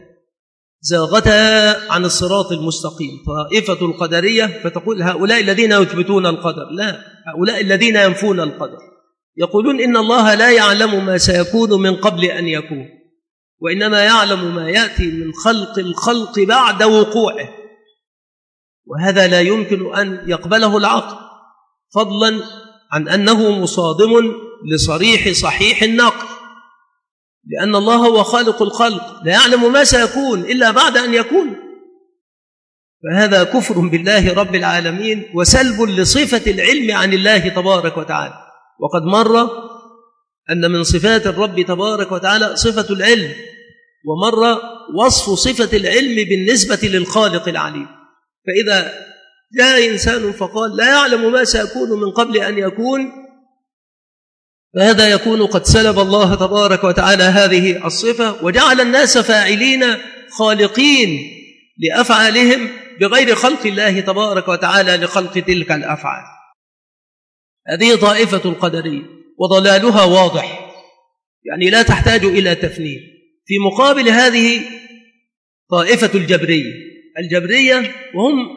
زاغتا عن الصراط المستقيم، طائفة القدرية فتقول هؤلاء الذين يثبتون القدر، لا، هؤلاء الذين ينفون القدر، يقولون إن الله لا يعلم ما سيكون من قبل أن يكون، وإنما يعلم ما يأتي من خلق الخلق بعد وقوعه، وهذا لا يمكن أن يقبله العقل، فضلا عن أنه مصادم لصريح صحيح النقل، لأن الله هو خالق الخلق لا يعلم ما سيكون إلا بعد أن يكون، فهذا كفر بالله رب العالمين وسلب لصفة العلم عن الله تبارك وتعالى. وقد مر أن من صفات الرب تبارك وتعالى صفة العلم، ومر وصف صفة العلم بالنسبة للخالق العليم. فإذا جاء إنسان فقال لا يعلم ما سيكون من قبل أن يكون، فهذا يكون قد سلب الله تبارك وتعالى هذه الصفة وجعل الناس فاعلين خالقين لأفعالهم بغير خلق الله تبارك وتعالى لخلق تلك الأفعال. هذه طائفة القدرية وضلالها واضح، يعني لا تحتاج إلى تفنيد. في مقابل هذه طائفة الجبرية وهم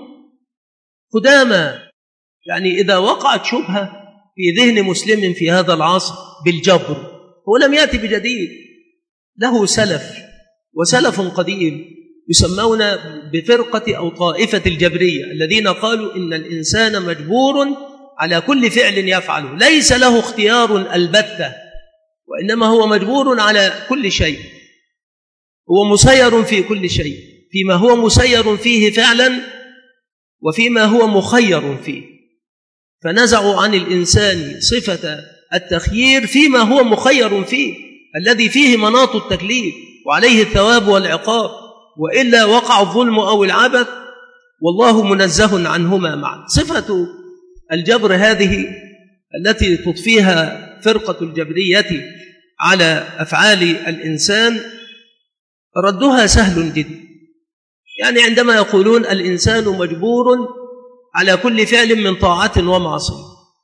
قدامى، يعني إذا وقعت شبهة في ذهن مسلم في هذا العصر بالجبر هو لم يأتي بجديد، له سلف وسلف قديم يسمون بفرقة أو طائفة الجبرية، الذين قالوا إن الإنسان مجبور على كل فعل يفعله، ليس له اختيار البتة، وإنما هو مجبور على كل شيء، هو مسير في كل شيء، فيما هو مسير فيه فعلا وفيما هو مخير فيه. فنزعوا عن الإنسان صفة التخيير فيما هو مخير فيه الذي فيه مناط التكليف وعليه الثواب والعقاب، وإلا وقع الظلم أو العبث والله منزه عنهما معا. صفة الجبر هذه التي تضفيها فرقة الجبرية على أفعال الإنسان ردها سهل جدا، يعني عندما يقولون الإنسان مجبور على كل فعل من طاعة ومعصية،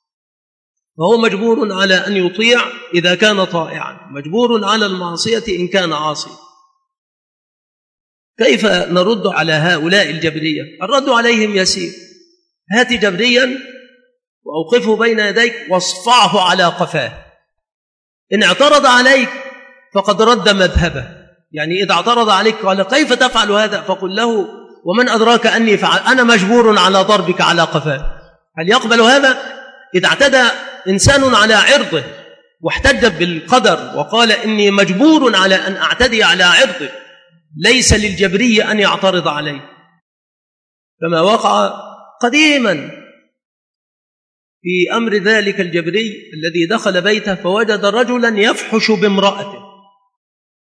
فهو مجبور على أن يطيع إذا كان طائعا، مجبور على المعصية إن كان عاصيا. كيف نرد على هؤلاء الجبرية؟ الرد عليهم يسير، هات جبريا وأوقفه بين يديك واصفعه على قفاه، إن اعترض عليك فقد رد مذهبه، يعني إذا اعترض عليك قال كيف تفعل هذا فقل له ومن أدراك أني فعل، أنا مجبور على ضربك على قفاه. هل يقبل هذا؟ إذا اعتدى إنسان على عرضه واحتج بالقدر وقال إني مجبور على أن أعتدي على عرضه، ليس للجبري أن يعترض عليه، كما وقع قديما في أمر ذلك الجبري الذي دخل بيته فوجد رجلا يفحش بامرأته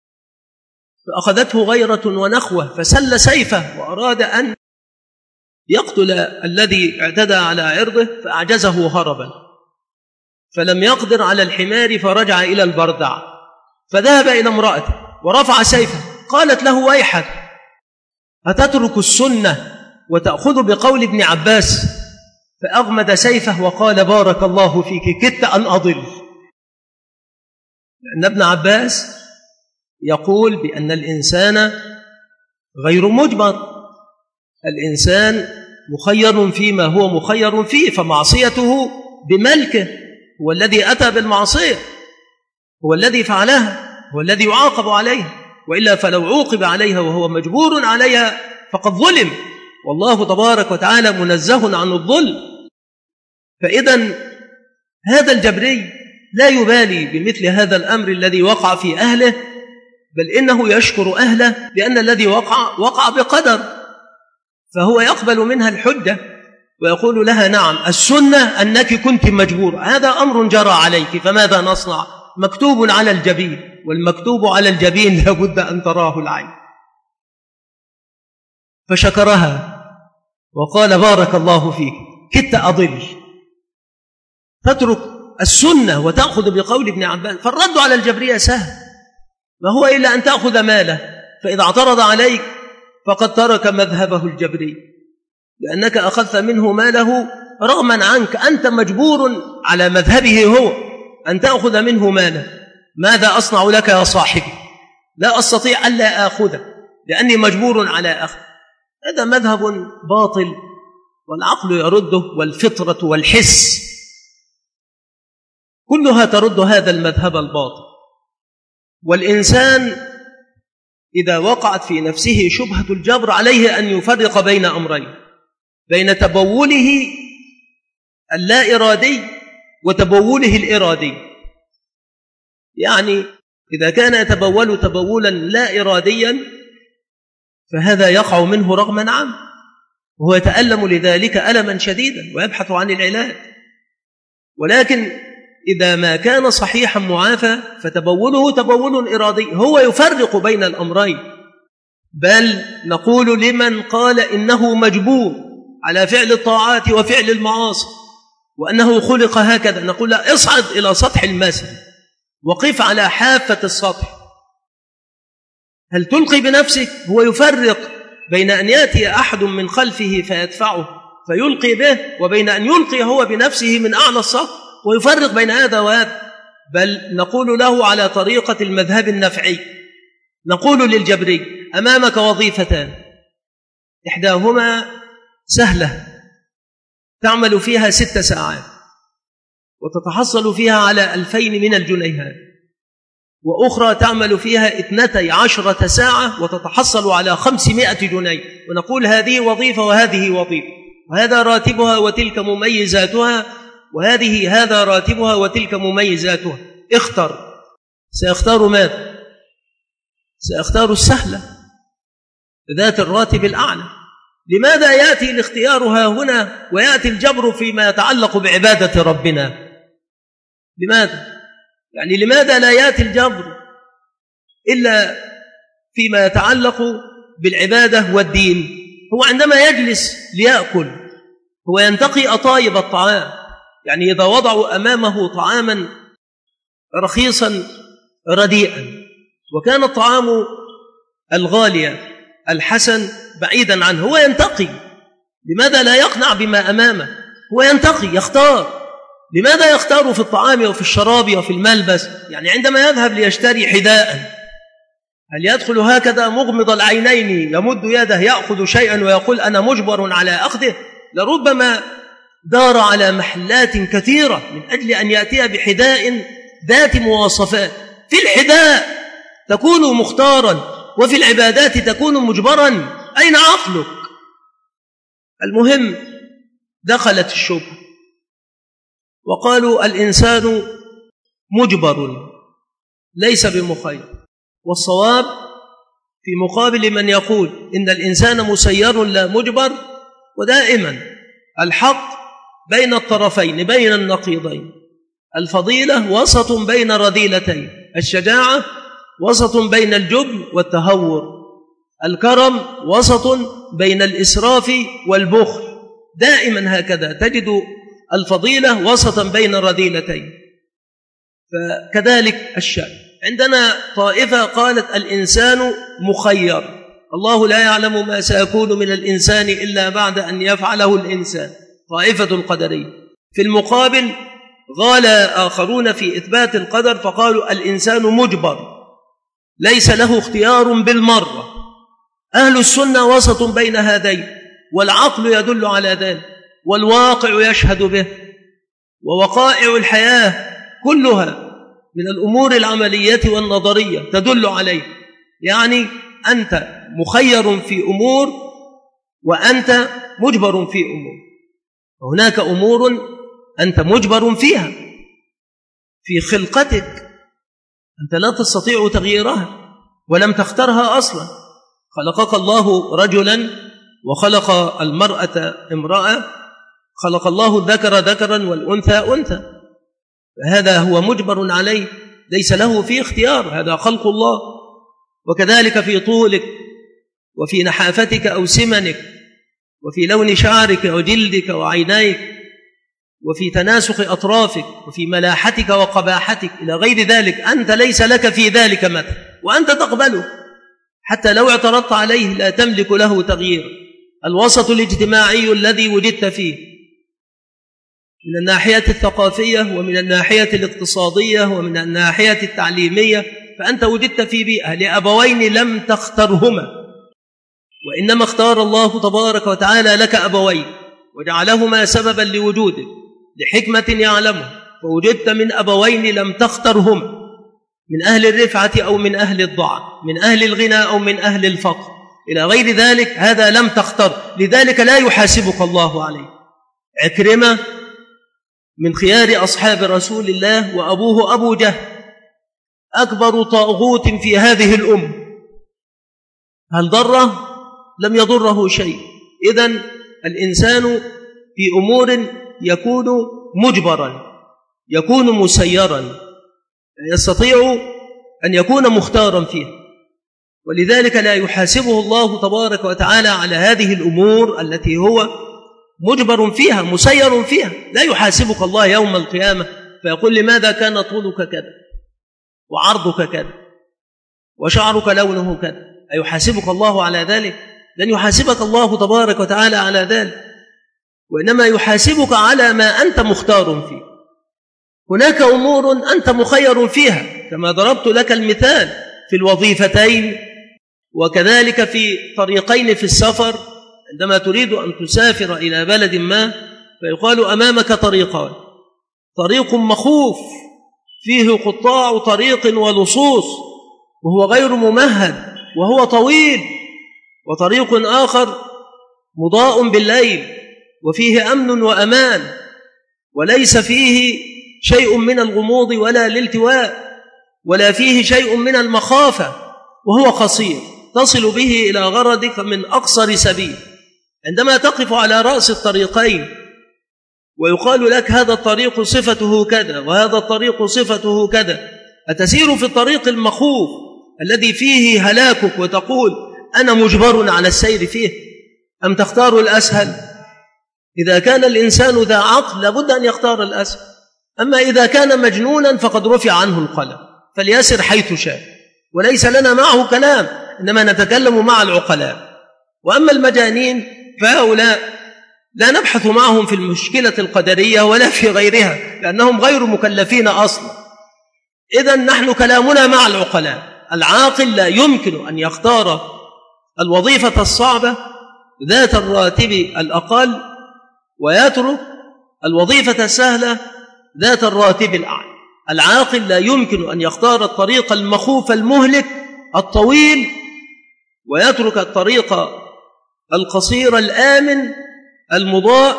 فأخذته غيرة ونخوة فسل سيفه وأراد أن يقتل الذي اعتدى على عرضه فأعجزه هربا، فلم يقدر على الحمار فرجع إلى البردع، فذهب إلى امرأته ورفع سيفه، قالت له: ويحك، أتترك السنة وتأخذ بقول ابن عباس؟ فأغمد سيفه وقال: بارك الله فيك، كدت أن أضل. لأن ابن عباس يقول بأن الإنسان غير مجبر، الإنسان مخير فيما هو مخير فيه، فمعصيته بملكه، هو الذي أتى بالمعصية، هو الذي فعلها، هو الذي يعاقب عليها، وإلا فلو عوقب عليها وهو مجبور عليها فقد ظلم، والله تبارك وتعالى منزه عن الظلم. فإذن هذا الجبري لا يبالي بمثل هذا الأمر الذي وقع في أهله، بل إنه يشكر أهله لأن الذي وقع بقدر، فهو يقبل منها الحجة ويقول لها: نعم، السنة أنك كنت مجبور، هذا أمر جرى عليك، فماذا نصنع؟ مكتوب على الجبين، والمكتوب على الجبين لابد أن تراه العين. فشكرها وقال: بارك الله فيك، كدت أضل، تترك السنة وتأخذ بقول ابن عباس. فالرد على الجبرية سهل، ما هو إلا أن تأخذ ماله، فإذا اعترض عليك فقد ترك مذهبه الجبري، لأنك أخذت منه ماله رغما عنك، أنت مجبور على مذهبه هو أن تأخذ منه ماله. ماذا أصنع لك يا صاحبي؟ لا أستطيع ألا آخذه لأني مجبور على أخذ. هذا مذهب باطل، والعقل يرده، والفطرة والحس كلها ترد هذا المذهب الباطل. والإنسان إذا وقعت في نفسه شبهة الجبر عليه أن يفرق بين أمرين، بين تبوله اللا إرادي وتبوله الإرادي. يعني إذا كان يتبول تبولا لا إراديا فهذا يقع منه رغما عنه، وهو يتألم لذلك ألما شديدا ويبحث عن العلاج. ولكن إذا ما كان صحيحا معافى فتبوله تبول إرادي، هو يفرق بين الأمرين. بل نقول لمن قال إنه مجبور على فعل الطاعات وفعل المعاصي وأنه خلق هكذا، نقول لا، اصعد إلى سطح المسجد وقف على حافة السطح، هل تلقي بنفسك؟ هو يفرق بين أن يأتي أحد من خلفه فيدفعه فيلقي به، وبين أن يلقي هو بنفسه من أعلى السطح، ويفرق بين هذا وهذا. بل نقول له على طريقة المذهب النفعي، نقول للجبري: أمامك وظيفتان، إحداهما سهلة تعمل فيها 6 ساعات وتتحصل فيها على 2000 من الجنيهات، وأخرى تعمل فيها 12 ساعة وتتحصل على 500 جنيه، ونقول هذه وظيفة وهذه وظيفة، وهذا راتبها وتلك مميزاتها، وهذه هذا راتبها وتلك مميزاتها، اختر. سيختار ماذا؟ سيختار السهلة ذات الراتب الأعلى. لماذا يأتي الاختيار ها هنا ويأتي الجبر فيما يتعلق بعبادة ربنا؟ لماذا؟ يعني لماذا لا يأتي الجبر إلا فيما يتعلق بالعبادة والدين؟ هو عندما يجلس ليأكل هو ينتقي أطايب الطعام، يعني إذا وضعوا أمامه طعاما رخيصا رديئا وكان الطعام الغالي الحسن بعيدا عنه هو ينتقي. لماذا لا يقنع بما أمامه؟ هو ينتقي، يختار. لماذا يختار في الطعام وفي الشراب وفي الملبس؟ يعني عندما يذهب ليشتري حذاء هل يدخل هكذا مغمض العينين يمد يده يأخذ شيئا ويقول أنا مجبر على أخذه؟ لربما دار على محلات كثيرة من أجل أن يأتي بحذاء ذات مواصفات. في الحذاء تكون مختارا وفي العبادات تكون مجبرا، أين عقلك؟ المهم دخلت الشبهة وقالوا الإنسان مجبر ليس بمخير، والصواب في مقابل من يقول إن الإنسان مسير لا مجبر. ودائما الحق بين الطرفين، بين النقيضين. الفضيلة وسط بين رذيلتين، الشجاعة وسط بين الجبن والتهور، الكرم وسط بين الإسراف والبخل، دائما هكذا تجد الفضيلة وسطا بين الرذيلتين. فكذلك الشأن. عندنا طائفة قالت الإنسان مخير، الله لا يعلم ما سيكون من الإنسان إلا بعد أن يفعله الإنسان، طائفة القدرية. في المقابل قال آخرون في إثبات القدر فقالوا الإنسان مجبر ليس له اختيار بالمرة. أهل السنة وسط بين هذين، والعقل يدل على ذلك، والواقع يشهد به، ووقائع الحياة كلها من الأمور العملية والنظرية تدل عليه. يعني أنت مخير في أمور وأنت مجبر في أمور، وهناك أمور أنت مجبر فيها في خلقتك، أنت لا تستطيع تغييرها ولم تخترها أصلا. خلقك الله رجلا وخلق المرأة امرأة، خلق الله الذكر ذكرا والأنثى أنثى، فهذا هو مجبر عليه ليس له فيه اختيار، هذا خلق الله. وكذلك في طولك وفي نحافتك أو سمنك وفي لون شعرك وجلدك وعينيك وفي تناسق أطرافك وفي ملاحتك وقباحتك إلى غير ذلك، أنت ليس لك في ذلك مثل وأنت تقبله، حتى لو اعترضت عليه لا تملك له تغيير. الوسط الاجتماعي الذي وجدت فيه من الناحية الثقافية ومن الناحية الاقتصادية ومن الناحية التعليمية، فأنت وجدت في بيئة لأبوين لم تخترهما، وإنما اختار الله تبارك وتعالى لك أبوين وجعلهما سببا لوجودك لحكمة يعلمها، فوجدت من أبوين لم تخترهما، من أهل الرفعة أو من أهل الضعف، من أهل الغنى أو من أهل الفقر إلى غير ذلك، هذا لم تختر، لذلك لا يحاسبك الله عليه. عكرمة من خيار أصحاب رسول الله وأبوه أبو جهل أكبر طاغوت في هذه الأمة، هل ضره؟ لم يضره شيء. إذن الإنسان في أمور يكون مجبرا، يكون مسيرا، يستطيع أن يكون مختارا فيها، ولذلك لا يحاسبه الله تبارك وتعالى على هذه الأمور التي هو مجبر فيها مسير فيها. لا يحاسبك الله يوم القيامة فيقول لماذا كان طولك كذا وعرضك كذا وشعرك لونه كذا، أيحاسبك الله على ذلك؟ لن يحاسبك الله تبارك وتعالى على ذلك، وإنما يحاسبك على ما أنت مختار فيه. هناك أمور أنت مخير فيها كما ضربت لك المثال في الوظيفتين، وكذلك في طريقين في السفر. عندما تريد أن تسافر إلى بلد ما فيقال أمامك طريقان، طريق مخوف فيه قطاع طريق ولصوص وهو غير ممهد وهو طويل، وطريق آخر مضاء بالليل وفيه أمن وأمان وليس فيه شيء من الغموض ولا الالتواء ولا فيه شيء من المخافة، وهو قصير تصل به إلى غرضك من أقصر سبيل. عندما تقف على رأس الطريقين ويقال لك هذا الطريق صفته كذا وهذا الطريق صفته كذا، أتسير في الطريق المخوف الذي فيه هلاكك وتقول أنا مجبر على السير فيه، أم تختار الأسهل؟ إذا كان الإنسان ذا عقل لابد أن يختار الأسهل، أما إذا كان مجنونا فقد رفع عنه القلم فليسر حيث شاء، وليس لنا معه كلام، إنما نتكلم مع العقلاء. وأما المجانين فهؤلاء لا نبحث معهم في المشكلة القدرية ولا في غيرها لأنهم غير مكلفين أصلا. إذن نحن كلامنا مع العقلاء. العاقل لا يمكن أن يختار الوظيفة الصعبة ذات الراتب الأقل ويترك الوظيفة السهلة ذات الراتب الأعلى. العاقل لا يمكن أن يختار الطريق المخوف المهلك الطويل ويترك الطريق القصير الآمن المضاء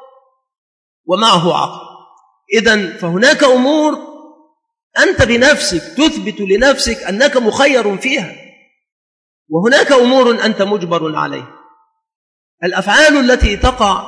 ومعه عقل. إذن فهناك أمور أنت بنفسك تثبت لنفسك أنك مخير فيها، وهناك أمور أنت مجبر عليها. الأفعال التي تقع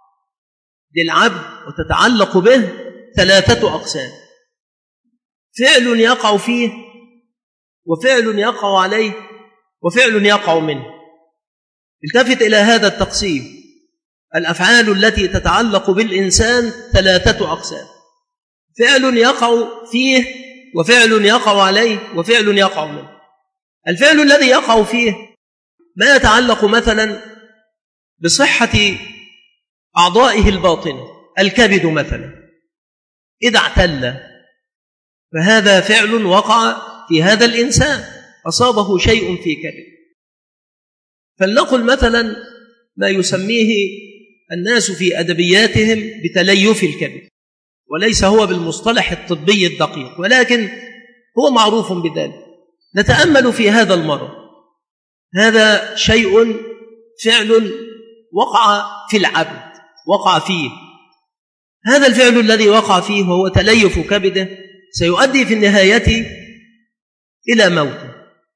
للعبد وتتعلق به 3 أقسام: فعل يقع فيه وفعل يقع عليه وفعل يقع منه. التفت إلى هذا التقسيم. الأفعال التي تتعلق بالإنسان 3 أقسام: فعل يقع فيه، وفعل يقع عليه، وفعل يقع منه. الفعل الذي يقع فيه ما يتعلق مثلا بصحة أعضائه الباطنة، الكبد مثلا إذا اعتل فهذا فعل وقع في هذا الإنسان، أصابه شيء في كبد. فلنقل مثلا ما يسميه الناس في أدبياتهم بتليف الكبد، وليس هو بالمصطلح الطبي الدقيق، ولكن هو معروف بذلك. نتأمل في هذا المرض. هذا شيء فعل وقع في العبد، وقع فيه. هذا الفعل الذي وقع فيه وهو تليف كبده سيؤدي في النهاية إلى موته.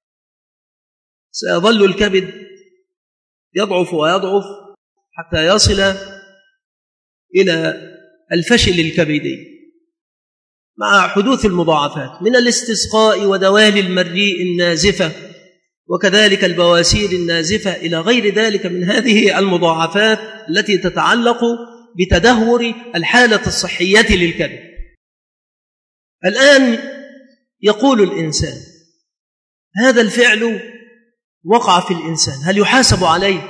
سيظل الكبد يضعف ويضعف حتى يصل إلى الفشل الكبدي مع حدوث المضاعفات من الاستسقاء ودوال المريء النازفة، وكذلك البواسير النازفة، إلى غير ذلك من هذه المضاعفات التي تتعلق بتدهور الحالة الصحية للكبد. الآن يقول الإنسان هذا الفعل وقع في الإنسان، هل يحاسب عليه؟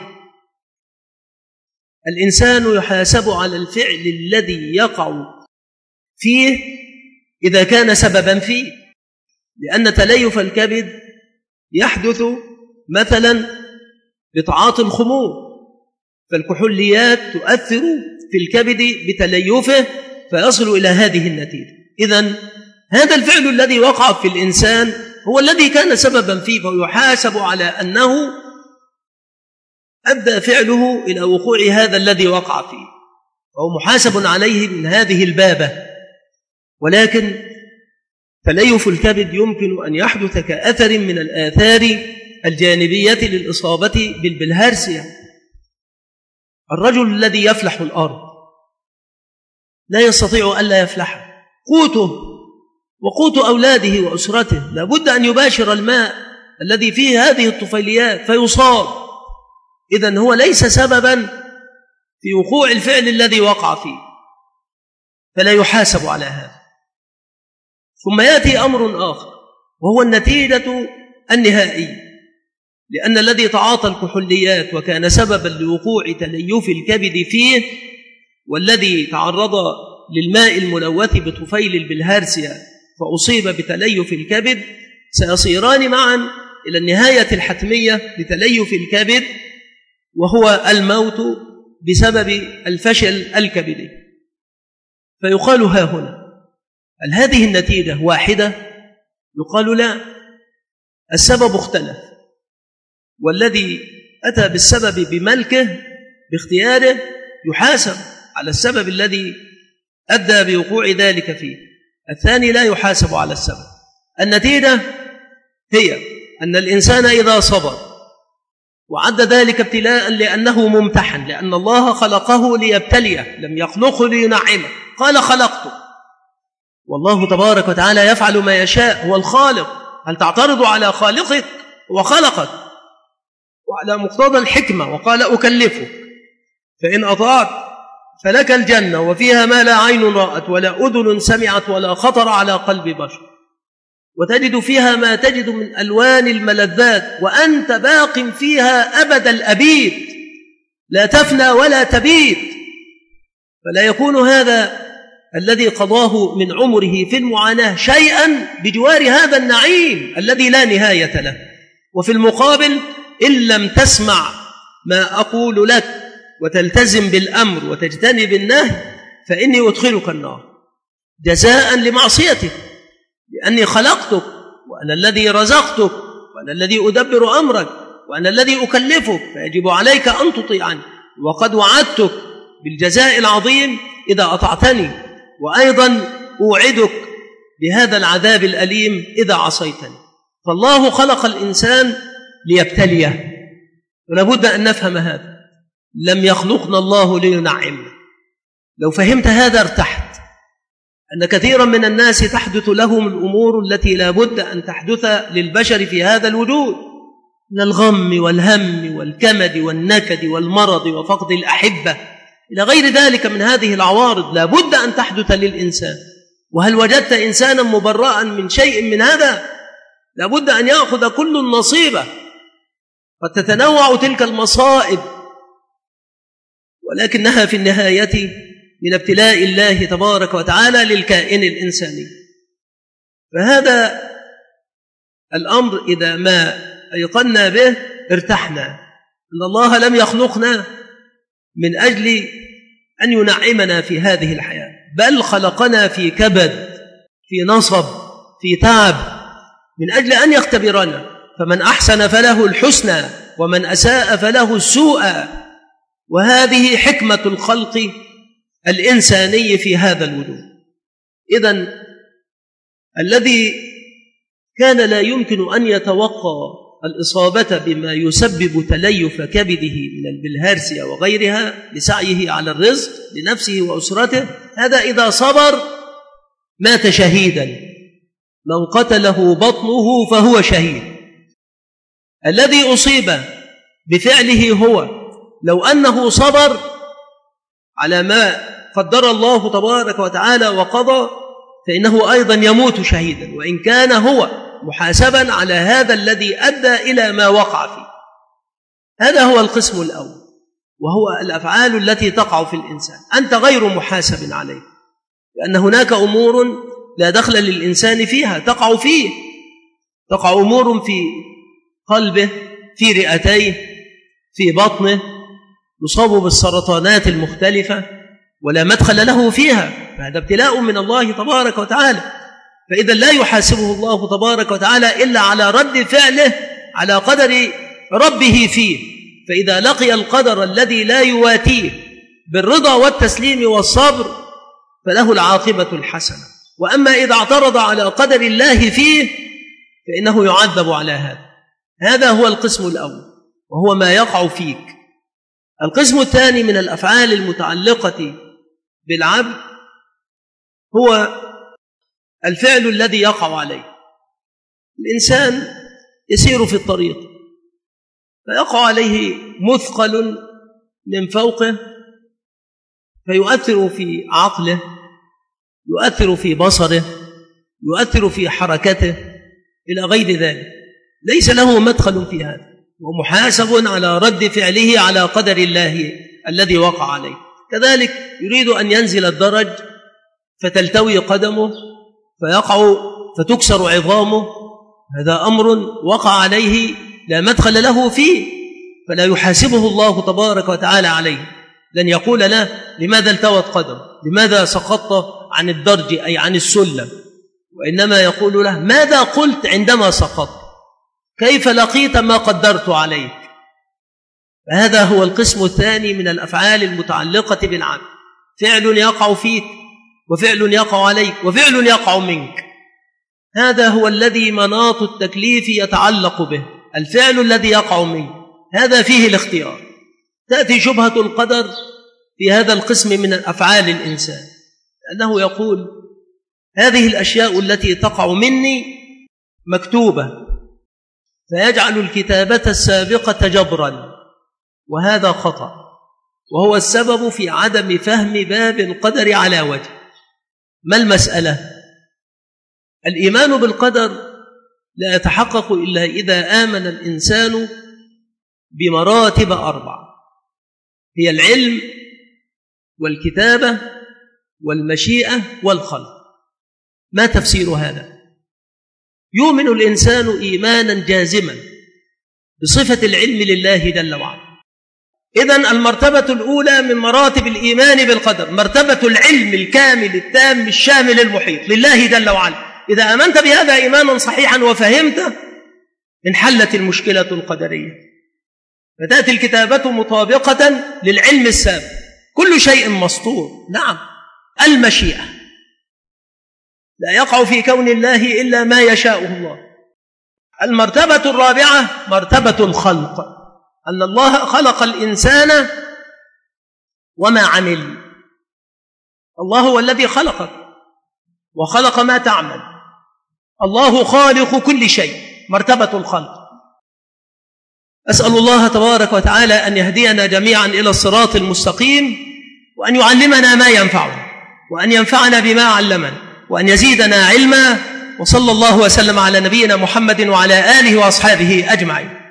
الإنسان يحاسب على الفعل الذي يقع فيه إذا كان سببا فيه، لأن تليف الكبد يحدث مثلا بتعاطي الخمور، فالكحوليات تؤثر في الكبد بتليفه فيصل إلى هذه النتيجة. إذن هذا الفعل الذي وقع في الإنسان هو الذي كان سببا فيه، فيحاسب على أنه أدى فعله إلى وقوع هذا الذي وقع فيه، فهو محاسب عليه من هذه البابة. ولكن تليف الكبد يمكن أن يحدث كأثر من الآثار الجانبية للإصابة بالبلهارسيا. الرجل الذي يفلح الأرض لا يستطيع ألا يفلحها، قوته وقوت أولاده وأسرته لابد أن يباشر الماء الذي فيه هذه الطفيليات فيصاب. إذن هو ليس سببا في وقوع الفعل الذي وقع فيه، فلا يحاسب على هذا. ثم يأتي أمر آخر وهو النتيجة النهائية، لأن الذي تعاطى الكحوليات وكان سببا لوقوع تليف الكبد فيه، والذي تعرض للماء الملوث بطفيل البلهارسيا فأصيب بتليف الكبد، سيصيران معا إلى النهاية الحتمية لتليف الكبد، وهو الموت بسبب الفشل الكبدي. فيقال ها هنا هل هذه النتيجة واحدة؟ يقال لا، السبب اختلف، والذي أتى بالسبب بملكه باختياره يحاسب على السبب الذي أدى بوقوع ذلك فيه، الثاني لا يحاسب على السبب. النتيجة هي أن الإنسان إذا صبر وعد ذلك ابتلاء لأنه ممتحن، لأن الله خلقه ليبتليه، لم يخلقه لينعمه، قال خلقته. والله تبارك وتعالى يفعل ما يشاء، هو الخالق، هل تعترض على خالقك؟ هو خلقك وعلى مقتضى الحكمة، وقال أكلفك فإن أطعت فلك الجنة وفيها ما لا عين رأت ولا أذن سمعت ولا خطر على قلب بشر، وتجد فيها ما تجد من ألوان الملذات، وأنت باق فيها أبد الأبيد، لا تفنى ولا تبيد. فلا يكون هذا الذي قضاه من عمره في المعاناة شيئا بجوار هذا النعيم الذي لا نهاية له. وفي المقابل إن لم تسمع ما أقول لك وتلتزم بالأمر وتجتنب النهي فإني أدخلك النار جزاء لمعصيتك، لأني خلقتك وأنا الذي رزقتك وأنا الذي أدبر أمرك وأنا الذي أكلفك، فيجب عليك أن تطيعني، وقد وعدتك بالجزاء العظيم إذا أطعتني، وأيضا أوعدك بهذا العذاب الأليم إذا عصيتني. فالله خلق الإنسان ليبتليه، ولابد أن نفهم هذا، لم يخلقنا الله لينعمنا. لو فهمت هذا ارتحت، أن كثيرا من الناس تحدث لهم الأمور التي لا بد أن تحدث للبشر في هذا الوجود، من الغم والهم والكمد والنكد والمرض وفقد الأحبة إلى غير ذلك من هذه العوارض لا بد أن تحدث للإنسان. وهل وجدت إنسانا مبرأ من شيء من هذا؟ لا بد أن يأخذ كل النصيب. قد تتنوع تلك المصائب ولكنها في النهاية من ابتلاء الله تبارك وتعالى للكائن الإنساني. فهذا الأمر إذا ما أيقنا به ارتحنا أن الله لم يخلقنا من أجل أن ينعمنا في هذه الحياة، بل خلقنا في كبد، في نصب، في تعب، من أجل أن يختبرنا. فمن أحسن فله الحسنى ومن أساء فله السوء. وهذه حكمة الخلق الإنساني في هذا الوجود. إذن الذي كان لا يمكن أن يتوقع الإصابة بما يسبب تليف كبده من البلهارسيا وغيرها لسعيه على الرزق لنفسه وأسرته، هذا إذا صبر مات شهيدا. من قتله بطنه فهو شهيد. الذي أصيب بفعله هو لو أنه صبر على ما قدر الله تبارك وتعالى وقضى فإنه أيضا يموت شهيدا، وإن كان هو محاسبا على هذا الذي أدى إلى ما وقع فيه. هذا هو القسم الأول، وهو الأفعال التي تقع في الإنسان. أنت غير محاسب عليه، لأن هناك أمور لا دخل للإنسان فيها تقع فيه. تقع أمور في قلبه، في رئتيه، في بطنه، يصاب بالسرطانات المختلفة ولا مدخل له فيها، فهذا ابتلاء من الله تبارك وتعالى. فإذا لا يحاسبه الله تبارك وتعالى إلا على رد فعله على قدر ربه فيه. فإذا لقي القدر الذي لا يواتيه بالرضا والتسليم والصبر فله العاقبة الحسنة. وأما إذا اعترض على قدر الله فيه فإنه يعذب على هذا. هذا هو القسم الأول، وهو ما يقع فيك. القسم الثاني من الأفعال المتعلقة بالعبد هو الفعل الذي يقع عليه. الإنسان يسير في الطريق فيقع عليه مثقل من فوقه فيؤثر في عقله، يؤثر في بصره، يؤثر في حركته إلى غير ذلك. ليس له مدخل في هذا، ومحاسب على رد فعله على قدر الله الذي وقع عليه. كذلك يريد أن ينزل الدرج فتلتوي قدمه فيقع فتكسر عظامه، هذا أمر وقع عليه لا مدخل له فيه، فلا يحاسبه الله تبارك وتعالى عليه. لن يقول له لماذا التوت قدم، لماذا سقطت عن الدرج أي عن السلم، وإنما يقول له ماذا قلت عندما سقطت، كيف لقيت ما قدرت عليك. فهذا هو القسم الثاني من الأفعال المتعلقة بالعبد. فعل يقع فيك، وفعل يقع عليك، وفعل يقع منك. هذا هو الذي مناط التكليف يتعلق به، الفعل الذي يقع منك، هذا فيه الاختيار. تأتي شبهة القدر في هذا القسم من أفعال الإنسان، لأنه يقول هذه الأشياء التي تقع مني مكتوبة، فيجعل الكتابة السابقة جبرا، وهذا خطأ، وهو السبب في عدم فهم باب القدر على وجه. ما المسألة؟ الإيمان بالقدر لا يتحقق إلا إذا آمن الإنسان بمراتب 4، هي العلم والكتابة والمشيئة والخلق. ما تفسير هذا؟ يؤمن الإنسان إيمانا جازما بصفة العلم لله جل وعلا. إذن المرتبة الأولى من مراتب الإيمان بالقدر مرتبة العلم الكامل التام الشامل المحيط لله جل وعلا. إذا آمنت بهذا إيمانا صحيحا وفهمته انحلت المشكلة القدرية، فتأتي الكتابة مطابقة للعلم السابق. كل شيء مسطور، نعم. المشيئة لا يقع في كون الله إلا ما يشاءه الله. المرتبة الرابعة مرتبة الخلق، أن الله خلق الإنسان وما عمل. الله هو الذي خلقك وخلق ما تعمل، الله خالق كل شيء، مرتبة الخلق. أسأل الله تبارك وتعالى أن يهدينا جميعا إلى الصراط المستقيم، وأن يعلمنا ما ينفعنا، وأن ينفعنا بما علمنا، وأن يزيدنا علما. وصلى الله وسلم على نبينا محمد وعلى آله وأصحابه أجمعين.